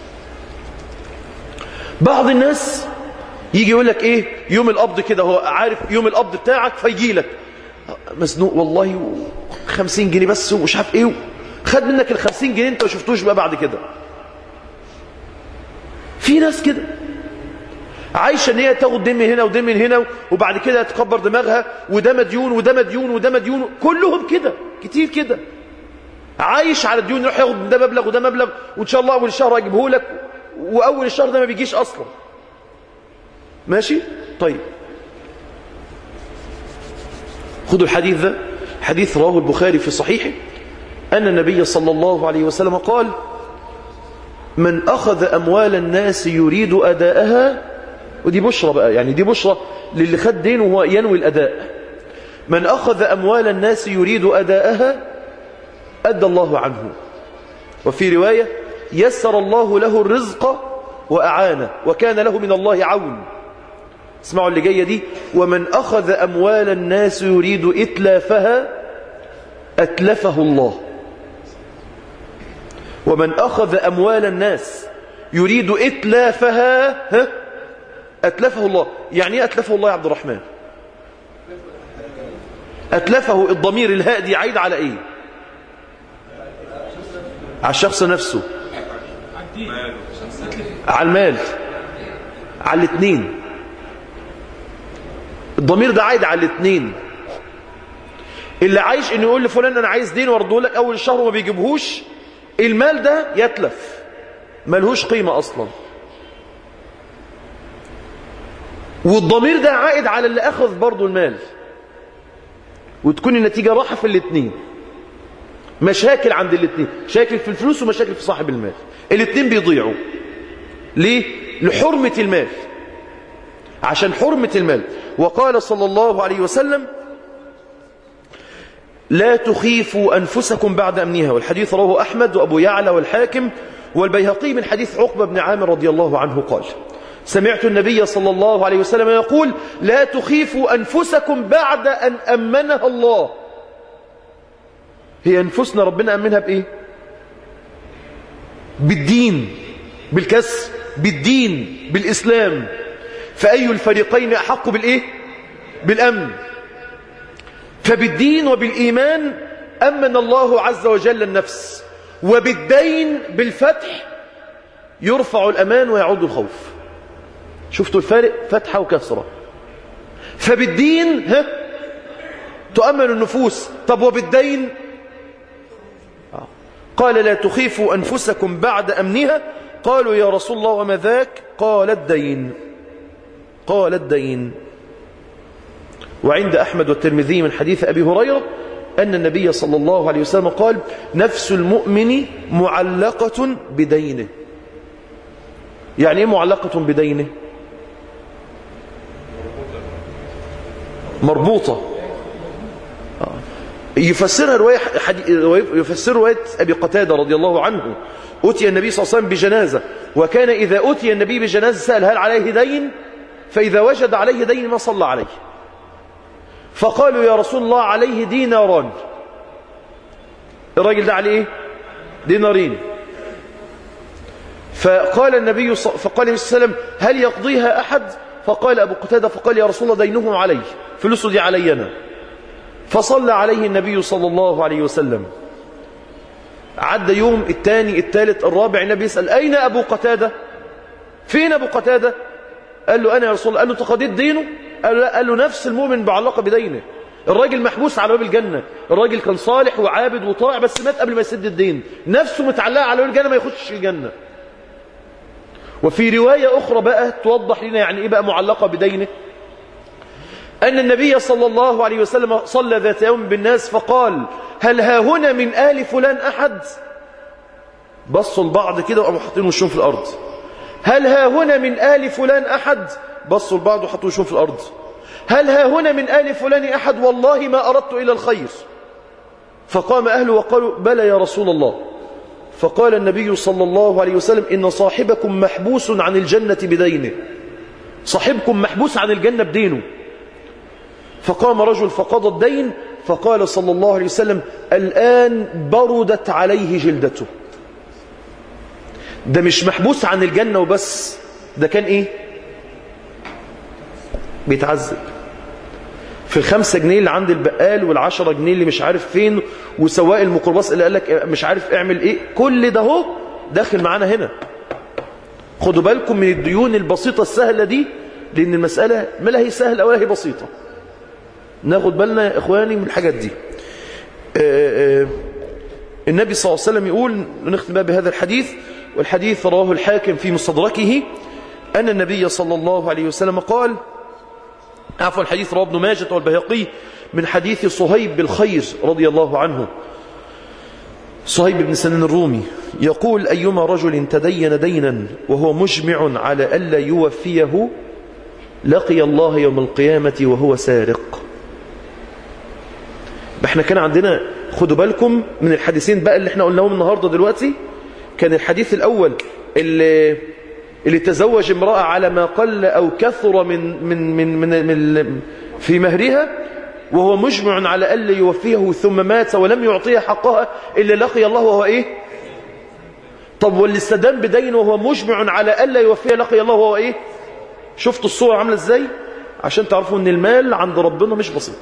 بعض الناس يجي يقول لك ايه، يوم القبض كده، هو عارف يوم القبض بتاعك، فيجي لك مزنوق والله 50 جنيه بس ومش عارف ايه، خد منك ال 50 جنيه انت ما شفتوش بقى بعد كده. في ناس كده عايشه ان هي تاخد دم من هنا ودم من هنا، وبعد كده تكبر دماغها، وده مديون وده مديون وده مديون، كلهم كده، كتير كده عايش على الديون، يروح ياخد ده مبلغ وده مبلغ، وان شاء الله اول الشهر هجيبه لك، واول الشهر ده ما بيجيش اصلا. ماشي؟ طيب خذوا الحديث ده، حديث رواه البخاري في صحيحه، أن النبي صلى الله عليه وسلم قال: من أخذ أموال الناس يريد أداءها، ودي بشرى بقى، يعني دي بشرى للي خد دين وهو ينوي الأداء. من أخذ أموال الناس يريد أداءها أدى الله عنه. وفي رواية: يسر الله له الرزق وأعانه وكان له من الله عون. اسمعوا اللي جاية دي: ومن أخذ أموال الناس يريد إتلافها أتلفه الله. ومن أخذ أموال الناس يريد إتلافها أتلفه الله. يعني إيه أتلفه الله يا عبد الرحمن؟ أتلفه، الضمير الهاء دي عايد على إيه؟ على الشخص نفسه، على المال، على الاثنين. الضمير ده عايد على الاثنين. اللي عايش انه يقول لفلان انا عايز دين وارده لك اول الشهر وما بيجيبهوش، المال ده يتلف، ملهوش قيمة اصلا. والضمير ده عائد على اللي اخذ برضه المال، وتكون النتيجة راحة في الاثنين. مشاكل عند الاثنين، مشاكل في الفلوس ومشاكل في صاحب المال، الاثنين بيضيعوا. ليه؟ لحرمة المال، عشان حرمة المال. وقال صلى الله عليه وسلم: لا تخيفوا أنفسكم بعد أمنها. والحديث رواه أحمد وأبو يعلى والحاكم والبيهقي من حديث عقبة بن عامر رضي الله عنه قال: سمعت النبي صلى الله عليه وسلم يقول: لا تخيفوا أنفسكم بعد أن أمنها الله. هي أنفسنا ربنا أمنها بإيه؟ بالدين، بالكسر، بالدين، بالإسلام. فأي الفريقين أحق بالإيه؟ بالأمن. فبالدين وبالإيمان أمن الله عز وجل النفس، وبالدين بالفتح يرفع الأمان ويعود الخوف. شفتوا الفارق؟ فتحة وكسرة. فبالدين تؤمن النفوس. طب وبالدين؟ قال: لا تخيفوا أنفسكم بعد أمنها. قالوا: يا رسول الله وما ذاك؟ قال: الدين. قال: الدين. وعند أحمد والترمذي من حديث أبي هريرة أن النبي صلى الله عليه وسلم قال: نفس المؤمن معلقة بدينه. يعني إيه معلقة بدينه؟ مربوطة. يفسر رواية أبي قتادة رضي الله عنه. أتي النبي صلى الله عليه وسلم بجنازة، وكان إذا أتي النبي بجنازة سأل هل عليه دين، فإذا وجد عليه دين ما صلى عليه. فقالوا يا رسول الله عليه ديناران. الراجل ده عليه إيه؟ دينارين. فقال النبي صلى الله عليه وسلم هل يقضيها أحد؟ فقال أبو قتادة فقال يا رسول الله دينه علي، فلوسه دي علي أنا. فصلى عليه النبي صلى الله عليه وسلم. عدى يوم، الثاني، الثالث، الرابع، النبي يسأل أين أبو قتادة؟ فين أبو قتادة؟ قال له أنا يا رسول الله. قال له تقضيت دينه؟ قال له نفس المؤمن بعلاقة بدينه. الراجل محبوس على باب الجنة، الراجل كان صالح وعابد وطائع بس مات قبل ما يسد الدين، نفسه متعلقة على باب الجنة ما يخشش الجنة. وفي رواية أخرى بقى توضح لنا يعني إيه بقى معلقة بدينه، أن النبي صلى الله عليه وسلم صلى ذات يوم بالناس فقال هل ها هنا من آل فلان أحد؟ بصوا لبعض كده وقاموا حاطين وشهم في الأرض. هل ها هنا من آل فلان أحد؟ بصوا لبعض وحطوا وشهم في الأرض. هل ها هنا من آل فلان أحد؟ والله ما أردت إلى الخير. فقام أهله وقالوا بلى يا رسول الله. فقال النبي صلى الله عليه وسلم إن صاحبكم محبوس عن الجنة بدينه، صاحبكم محبوس عن الجنة بدينه. فقام رجل فقضى الدين، فقال صلى الله عليه وسلم الآن بردت عليه جلدته. ده مش محبوس عن الجنة وبس، ده كان إيه؟ بيتعذب في 5 جنيه اللي عند البقال وال10 جنيه اللي مش عارف فين، وسواق الميكروباص اللي قال لك مش عارف اعمل ايه، كل ده هو داخل معانا هنا. خدوا بالكم من الديون البسيطة السهلة دي، لأن المسألة ما لا هي سهلة ولا هي بسيطة. ناخد بالنا يا إخواني من الحاجات دي. النبي صلى الله عليه وسلم يقول، نختم بهذا الحديث، والحديث رواه الحاكم في مستدركه، أن النبي صلى الله عليه وسلم قال، عفوا الحديث رواه ابن ماجه والبيهقي من حديث صهيب بالخير رضي الله عنه، صهيب بن سنان الرومي يقول ايما رجل تدين دينا وهو مجمع على الا يوفيه لقي الله يوم القيامة وهو سارق. احنا كان عندنا، خدوا بالكم من الحديثين بقى اللي احنا قلناهم النهاردة دلوقتي. كان الحديث الأول اللي تزوج امرأة على ما قل أو كثر من في مهرها وهو مجمع على ألا يوفيه ثم مات ولم يعطيها حقها إلا لقي الله وهو إيه؟ طب واللي استدان بدين وهو مجمع على ألا يوفيه لقي الله وهو إيه؟ شفتوا الصورة عاملة إزاي؟ عشان تعرفوا أن المال عند ربنا مش بسيط.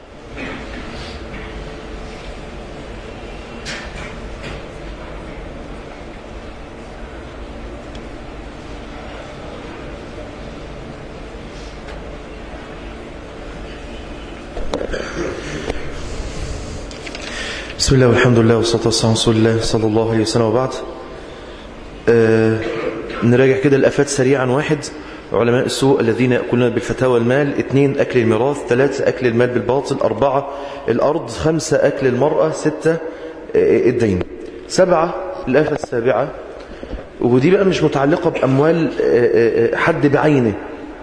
بسم الله والحمد لله والصلاة والسلام على رسول الله صلى الله عليه وسلم. وبعد نراجع كده الآفات سريعا. 1 علماء السوء الذين يأكلون بالفتاوى المال. 2 أكل الميراث. 3 أكل المال بالباطل. 4 الأرض. 5 أكل المرأة. 6 الدين. 7 الآفة السابعة، ودي بقى مش متعلقة بأموال حد بعينه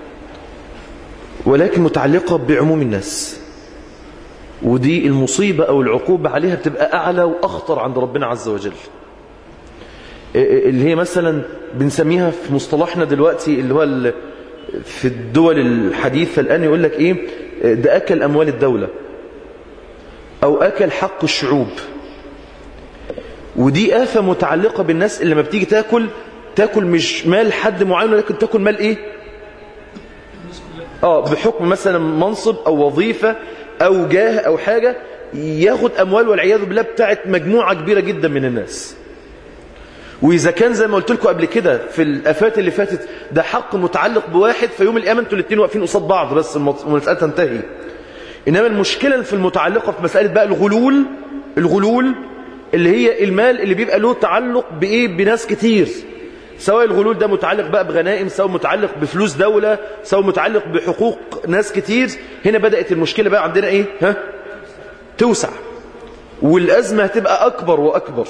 ولكن متعلقة بعموم الناس، ودي المصيبة أو العقوبة عليها بتبقى أعلى وأخطر عند ربنا عز وجل، اللي هي مثلا بنسميها في مصطلحنا دلوقتي اللي هو في الدول الحديثة الآن يقول لك إيه، ده أكل أموال الدولة أو أكل حق الشعوب. ودي آفة متعلقة بالناس اللي لما بتيجي تاكل مش مال حد معين ولكن تاكل مال إيه، بحكم مثلا منصب أو وظيفة أو جاه أو حاجة، ياخد أموال والعياذ بالله بتاعت مجموعة كبيرة جدا من الناس. وإذا كان زي ما قلت لكم قبل كده في الآفات اللي فاتت ده حق متعلق بواحد، في يوم القيامة انتوا الاثنين واقفين قصاد بعض بس المسألة تنتهي. إنما المشكلة في المتعلقة في مسألة بقى الغلول اللي هي المال اللي بيبقى له تعلق بإيه، بناس كتير، سواء الغلول ده متعلق بقى بغنائم، سواء متعلق بفلوس دولة، سواء متعلق بحقوق ناس كتير. هنا بدأت المشكلة بقى عندنا إيه؟ توسع، والأزمة هتبقى أكبر وأكبر.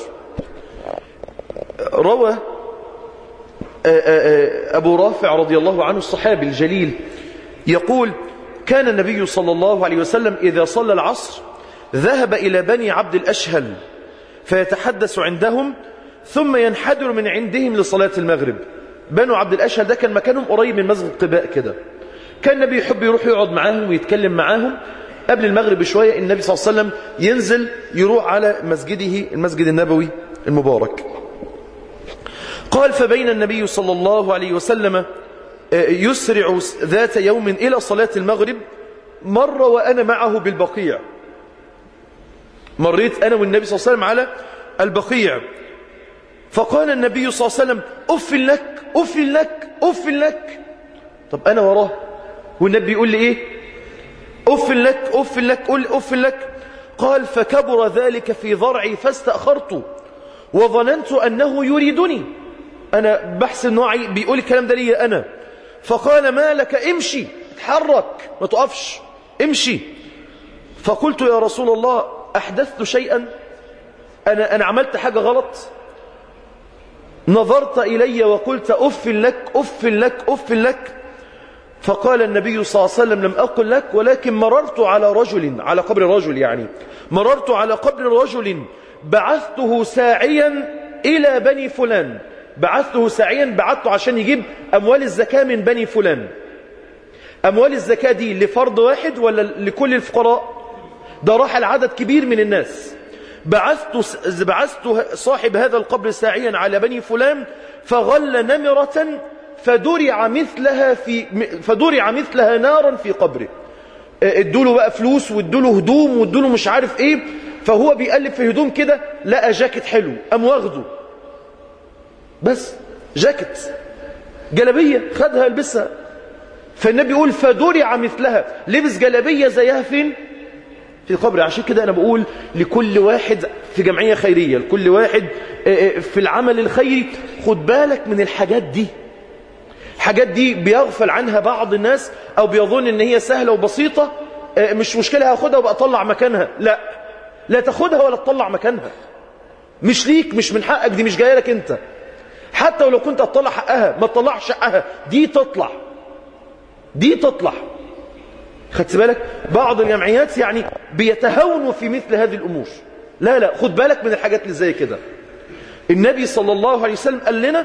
روى أبو رافع رضي الله عنه الصحابي الجليل يقول كان النبي صلى الله عليه وسلم إذا صلى العصر ذهب إلى بني عبد الأشهل فيتحدث عندهم ثم ينحدر من عندهم لصلاة المغرب. بنو عبد الأشهل ده كان مكانهم قريب من مسجد قباء كده. كان النبي يحب يروح يقعد معاهم ويتكلم معاهم. قبل المغرب بشوية النبي صلى الله عليه وسلم ينزل يروح على مسجده المسجد النبوي المبارك. قال فبين النبي صلى الله عليه وسلم يسرع ذات يوم إلى صلاة المغرب مر وأنا معه بالبقيع. مريت أنا والنبي صلى الله عليه وسلم على البقيع فقال النبي صلى الله عليه وسلم أف لك أف لك أف لك. طب أنا وراه والنبي يقول لي إيه؟ أف لك أف لك قل أف لك. قال فكبر ذلك في ضرعي فاستأخرت وظننت أنه يريدني. أنا بحسن نوعي بيقول الكلام ده لي أنا. فقال ما لك امشي اتحرك ما تقفش امشي. فقلت يا رسول الله أحدثت شيئا أنا عملت حاجة غلط؟ نظرت إلي وقلت أف لك أف لك أف لك. فقال النبي صلى الله عليه وسلم لم أقل لك ولكن مررت على رجل على قبر رجل يعني مررت على قبر رجل بعثته ساعيا إلى بني فلان. بعثته ساعيا بعثته عشان يجيب أموال الزكاة من بني فلان. أموال الزكاة دي لفرد واحد ولا لكل الفقراء؟ ده راح العدد كبير من الناس. بعثت صاحب هذا القبر ساعيا على بني فلان فغل نمرة فدرع مثلها نارا في قبره. ادوله بقى فلوس وادوله هدوم وادوله مش عارف ايه. فهو بيقلب في هدوم كده لقى جاكيت حلو قام واخده بس جاكيت جلبية خدها البسها. فالنبي يقول فدرع مثلها لبس جلبية زيها فين؟ في القبر. عشان كده أنا بقول لكل واحد في جمعية خيرية لكل واحد في العمل الخيري خد بالك من الحاجات دي. الحاجات دي بيغفل عنها بعض الناس أو بيظن إن هي سهلة وبسيطة مش مشكلة هاخدها وبقى أطلع مكانها. لا تاخدها ولا تطلع مكانها. مش ليك مش من حقك دي مش جاية لك أنت. حتى ولو كنت هتطلع حقها ما تطلعش حقها دي تطلع. خدت بالك بعض الجمعيات يعني بيتهاونوا في مثل هذه الأمور. لا خد بالك من الحاجات اللي زي كده. النبي صلى الله عليه وسلم قال لنا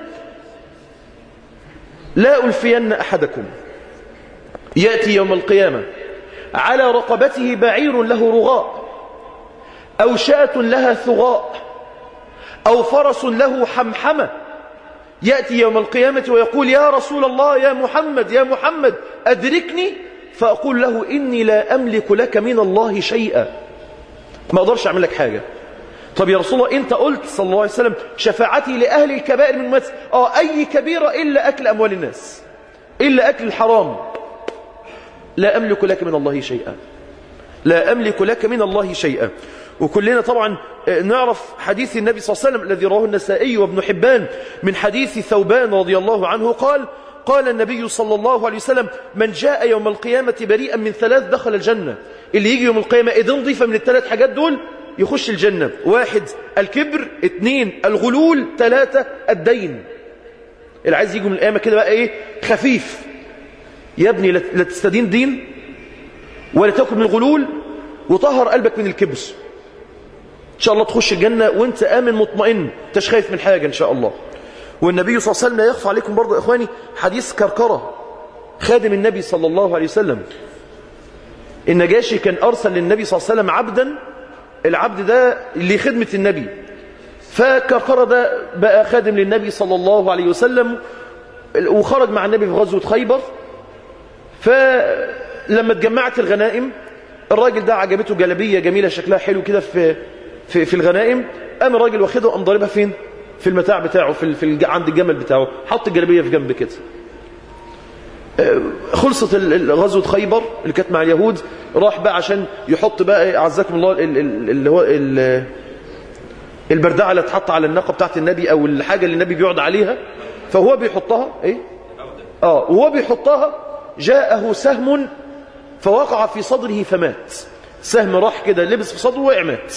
لا ألفين أحدكم يأتي يوم القيامة على رقبته بعير له رغاء أو شاة لها ثغاء أو فرس له حمحمة يأتي يوم القيامة ويقول يا رسول الله يا محمد أدركني فأقول له إني لا أملك لك من الله شيئا ما أقدرش أعمل لك حاجة. طب يا رسول الله أنت قلت صلى الله عليه وسلم شفاعتي لأهل الكبائر من أمتي أي كبيرة إلا أكل أموال الناس إلا أكل الحرام لا أملك لك من الله شيئا لا أملك لك من الله شيئا. وكلنا طبعا نعرف حديث النبي صلى الله عليه وسلم الذي رواه النسائي وابن حبان من حديث ثوبان رضي الله عنه قال النبي صلى الله عليه وسلم من جاء يوم القيامة بريئا من ثلاث دخل الجنة. اللي يجي يوم القيامة إذن ضيفة من الثلاث حاجات دول يخش الجنة. 1 الكبر 2 الغلول 3 الدين. اللي عايز يجي من القيامة كده بقى ايه خفيف يا ابني لا تستدين دين ولا تاكل من الغلول وطهر قلبك من الكبر ان شاء الله تخش الجنة وانت آمن مطمئن انتش خايف من حاجة ان شاء الله. والنبي صلى الله عليه وسلم لا يخفى عليكم برضو اخواني حديث كركرة خادم النبي صلى الله عليه وسلم. النجاشي كان ارسل للنبي صلى الله عليه وسلم عبدا العبد ده لخدمة النبي فكركرة ده بقى خادم للنبي صلى الله عليه وسلم وخرج مع النبي في غزوة خيبر. فلما اتجمعت الغنائم الراجل ده عجبته جلبية جميلة شكلها حلو كده في الغنائم قام الراجل واخدها وقام ضاربها فين في المتاع بتاعه عند الجمل بتاعه حط الجلبية في جنب كده. خلصت غزوة خيبر اللي كانت مع اليهود راح بقى عشان يحط بقى اعزكم الله اللي هو البردعة اللي تحط على الناقة بتاعت النبي او الحاجة اللي النبي بيقعد عليها. فهو بيحطها وهو بيحطها جاءه سهم فوقع في صدره فمات. سهم راح كده لبس في صدره وقع مات.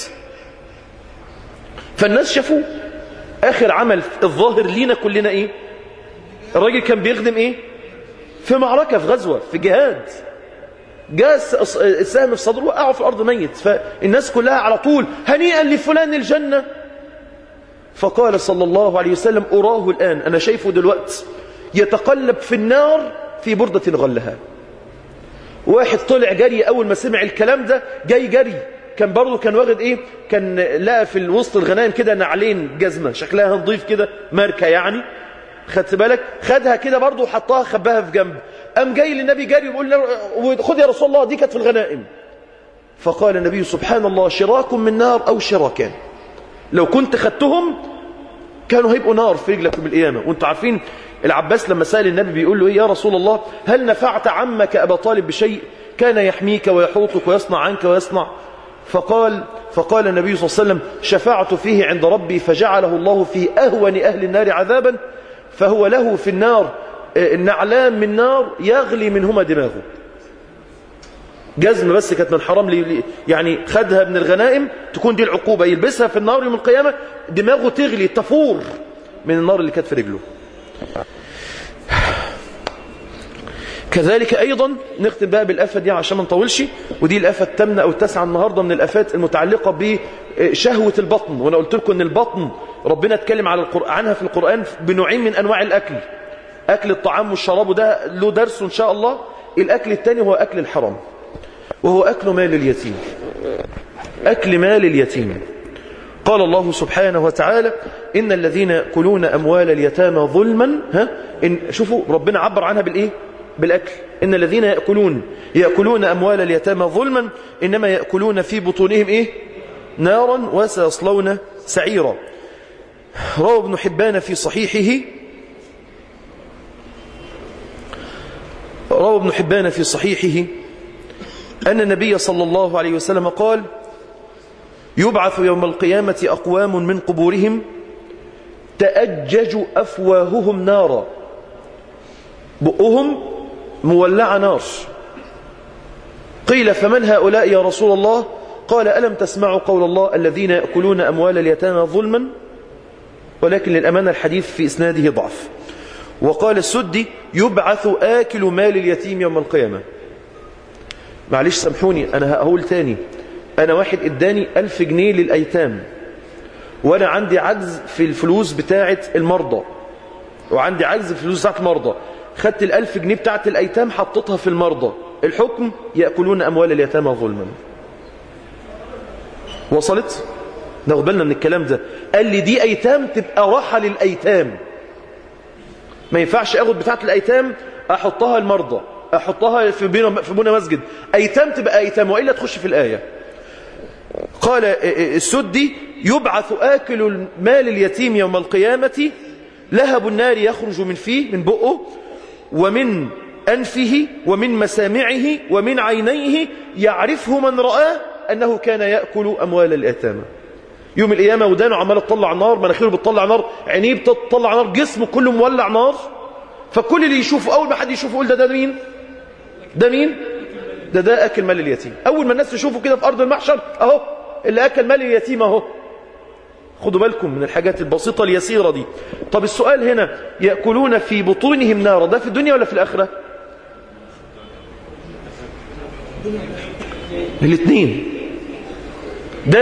فالناس شافوه. اخر عمل الظاهر لينا كلنا ايه الراجل كان بيخدم ايه في معركة في غزوة في جهاد جاء السهم في صدره وقعه في الأرض ميت. فالناس كلها على طول هنيئا لفلان الجنة. فقال صلى الله عليه وسلم أراه الآن، أنا شايفه دلوقتي يتقلب في النار في بردة غلها. واحد طلع جري أول ما سمع الكلام ده، جاي جري، كان برضه كان واخد إيه، كان لقى في وسط الغنائم كده نعلين جزمة شكلها نظيف كده، ماركة يعني، خدت بالك، خدها كده برضه وحطها خباها في جنب. قام جاي للنبي جري ويقول له خذ يا رسول الله، دي كانت في الغنائم. فقال النبي سبحان الله شراك من نار أو شراكان، لو كنت خدتهم كانوا هيبقوا نار في رجلك من القيامة. وانتوا عارفين العباس لما سأل النبي بيقول له ايه يا رسول الله، هل نفعت عمك أبا طالب بشيء كان يحميك ويحوطك ويصنع عنك ويصنع؟ فقال النبي صلى الله عليه وسلم شفعت فيه عند ربي فجعله الله في أهون أهل النار عذابا، فهو له في النار النعلان من نار يغلي منهما دماغه. جزمة بس كانت من حرام يعني خدها من الغنائم تكون دي العقوبة، يلبسها في النار يوم القيامة دماغه تغلي تفور من النار اللي كانت في رجله. كذلك أيضا نختم بقى بالآفة دي عشان ما نطولش، ودي الآفة الثامنة أو التاسعة النهاردة من الآفات المتعلقة بشهوة البطن. وأنا قلت لكم أن البطن ربنا اتكلم عنها في القرآن بنوعين من أنواع الأكل، أكل الطعام والشراب، وده له درس إن شاء الله. الأكل الثاني هو أكل الحرام، وهو أكل مال اليتيم، أكل مال اليتيم. قال الله سبحانه وتعالى إن الذين يأكلون أموال اليتامى ظلما، شوفوا ربنا عبر عنها بالإيه؟ بالأكل. إن الذين يأكلون أموال اليتامى ظلما إنما يأكلون في بطونهم إيه؟ نارا وسيصلون سعيرا. روى ابن حبان في صحيحه أن النبي صلى الله عليه وسلم قال يبعث يوم القيامة أقوام من قبورهم تأجج أفواههم نارا، بقهم مولع نار. قيل فمن هؤلاء يا رسول الله؟ قال ألم تسمعوا قول الله الذين يأكلون أموال اليتامى ظلما؟ ولكن للأمانة الحديث في إسناده ضعف. وقال السدي يبعث آكل مال اليتيم يوم القيامة. معلش سامحوني أنا هقول تاني، أنا واحد اداني 1000 جنيه للأيتام، وأنا عندي عجز في الفلوس بتاعة المرضى، وعندي عجز في الفلوس بتاعة المرضى، خدت 1000 جنيه بتاعة الأيتام حطتها في المرضى، الحكم يأكلون أموال اليتامى ظلما. وصلت؟ ناخد بالنا من الكلام ده. قال لي دي أيتام تبقى راحة للأيتام، ما ينفعش أخد بتاعة الأيتام أحطها المرضى، أحطها في بنا مسجد، أيتام تبقى أيتام وإلا تخش في الآية. قال السدي يبعث آكل مال اليتيم يوم القيامة لهب النار يخرج من فيه، من بقه ومن أنفه ومن مسامعه ومن عينيه، يعرفه من رآه أنه كان يأكل أموال اليتامى. يوم القيامة ودانه عماله تطلع نار، مناخيره بتطلع نار، عينيه بتطلع نار، جسمه كله مولع نار. فكل اللي يشوفه أول ما حد يشوفه يقول ده مين؟ ده مين؟ ده أكل مال اليتيم. أول ما الناس تشوفه كده في أرض المحشر أهو اللي أكل مال اليتيم أهو. خدوا بالكم من الحاجات البسيطة اليسيرة دي. طب السؤال هنا، يأكلون في بطونهم نارا، ده في الدنيا ولا في الآخرة؟ الاثنين، ده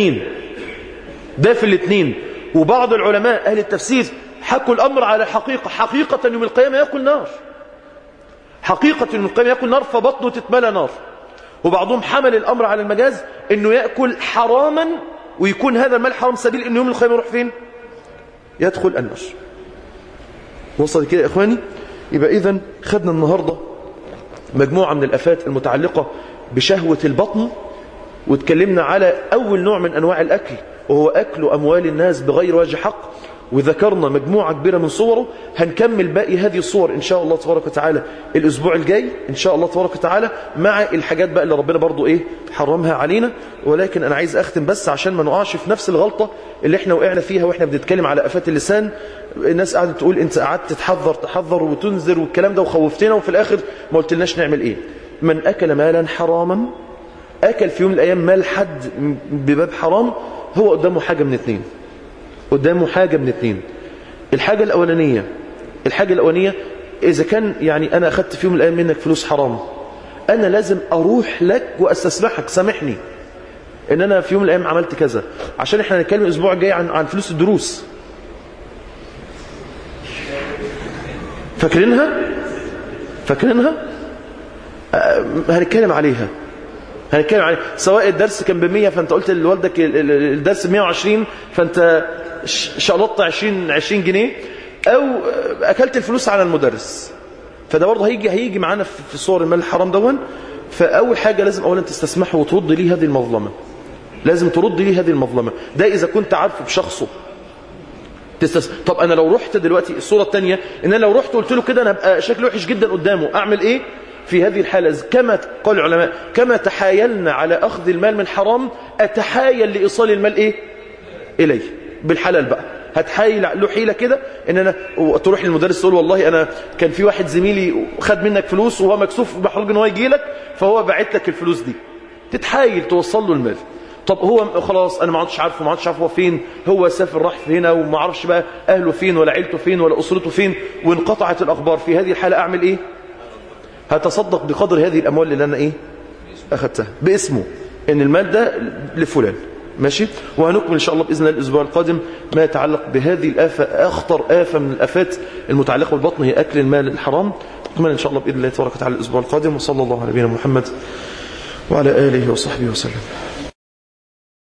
في الاثنين. وبعض العلماء أهل التفسير حكوا الأمر على حقيقة يوم القيامة يأكل نار، حقيقة يوم القيامة يأكل نار فبطنه تتملى نار. وبعضهم حمل الأمر على المجاز أنه يأكل حراما، ويكون هذا المال حرام سبيل أنه يوم القيامة يروح فين؟ يدخل النار. وصل كده يا إخواني؟ يبقى إذن خدنا النهاردة مجموعة من الآفات المتعلقة بشهوة البطن، واتكلمنا على أول نوع من أنواع الأكل وهو أكل أموال الناس بغير وجه حق، وذكرنا مجموعة كبيرة من صوره. هنكمل باقي هذه الصور إن شاء الله تبارك وتعالى الأسبوع الجاي إن شاء الله تبارك وتعالى، مع الحاجات بقى اللي ربنا برضو حرمها علينا. ولكن أنا عايز أختم بس عشان ما نقعش في نفس الغلطة اللي احنا وقعنا فيها وإحنا بنتكلم على آفات اللسان. الناس قاعدة تقول أنت قعدت تحذر وتنذر والكلام ده وخوفتنا، وفي الآخر ما قلتلناش نعمل إيه. من أكل مالا حراما، أكل في يوم من الأيام مال حد بباب حرام، هو قدامه حاجة من اتنين. الحاجة الأولانية إذا كان يعني أنا أخذت في يوم من الأيام منك فلوس حرام، أنا لازم أروح لك وأستسمحك، سامحني إن أنا في يوم من الأيام عملت كذا. عشان إحنا هنتكلم الأسبوع الجاي عن فلوس الدروس. فاكرينها هنتكلم عليها. سواء الدرس كان ب100 فانت قلت لوالدك الدرس ب120 فانت شلطت 20 جنيه، او اكلت الفلوس على المدرس، فده برضه هيجي معانا في صور المال الحرام دون. فاول حاجه لازم اولا تستسمحه وترد ليه هذه المظلمه، لازم ترد ليه هذه المظلمه. ده اذا كنت عارفه بشخصه. طب انا لو رحت دلوقتي، الصوره الثانيه ان انا لو رحت قلت له كده انا هبقى شكله وحش جدا قدامه، اعمل ايه في هذه الحالة؟ كما قال العلماء كما تحايلنا على أخذ المال من حرام أتحايل لإيصال المال إيه؟ إليه بالحلال بقى. هتحايل له حيلة كده إن أنا تروح للمدرس تقول والله أنا كان في واحد زميلي خد منك فلوس وهو مكسوف بحرج إن هو يجي لك فهو باعت لك الفلوس دي، تتحايل توصل له المال. طب هو خلاص أنا ما عادش عارف هو فين، هو سافر راح هنا وما عرفش بقى أهله فين ولا عيلته فين ولا أسرته فين وانقطعت الأخبار. في هذه الحالة أعمل إيه؟ هتصدق بقدر هذه الأموال اللي أنا أخذتها باسمه، إن المال ده لفلان. ماشي. وهنكمل إن شاء الله بإذن الله الأسبوع القادم ما يتعلق بهذه الآفة، أخطر آفة من الآفات المتعلقة بالبطن هي أكل المال الحرام. نكمل إن شاء الله بإذن الله تبارك وتعالى الأسبوع القادم. وصلى الله على نبينا محمد وعلى آله وصحبه وسلم.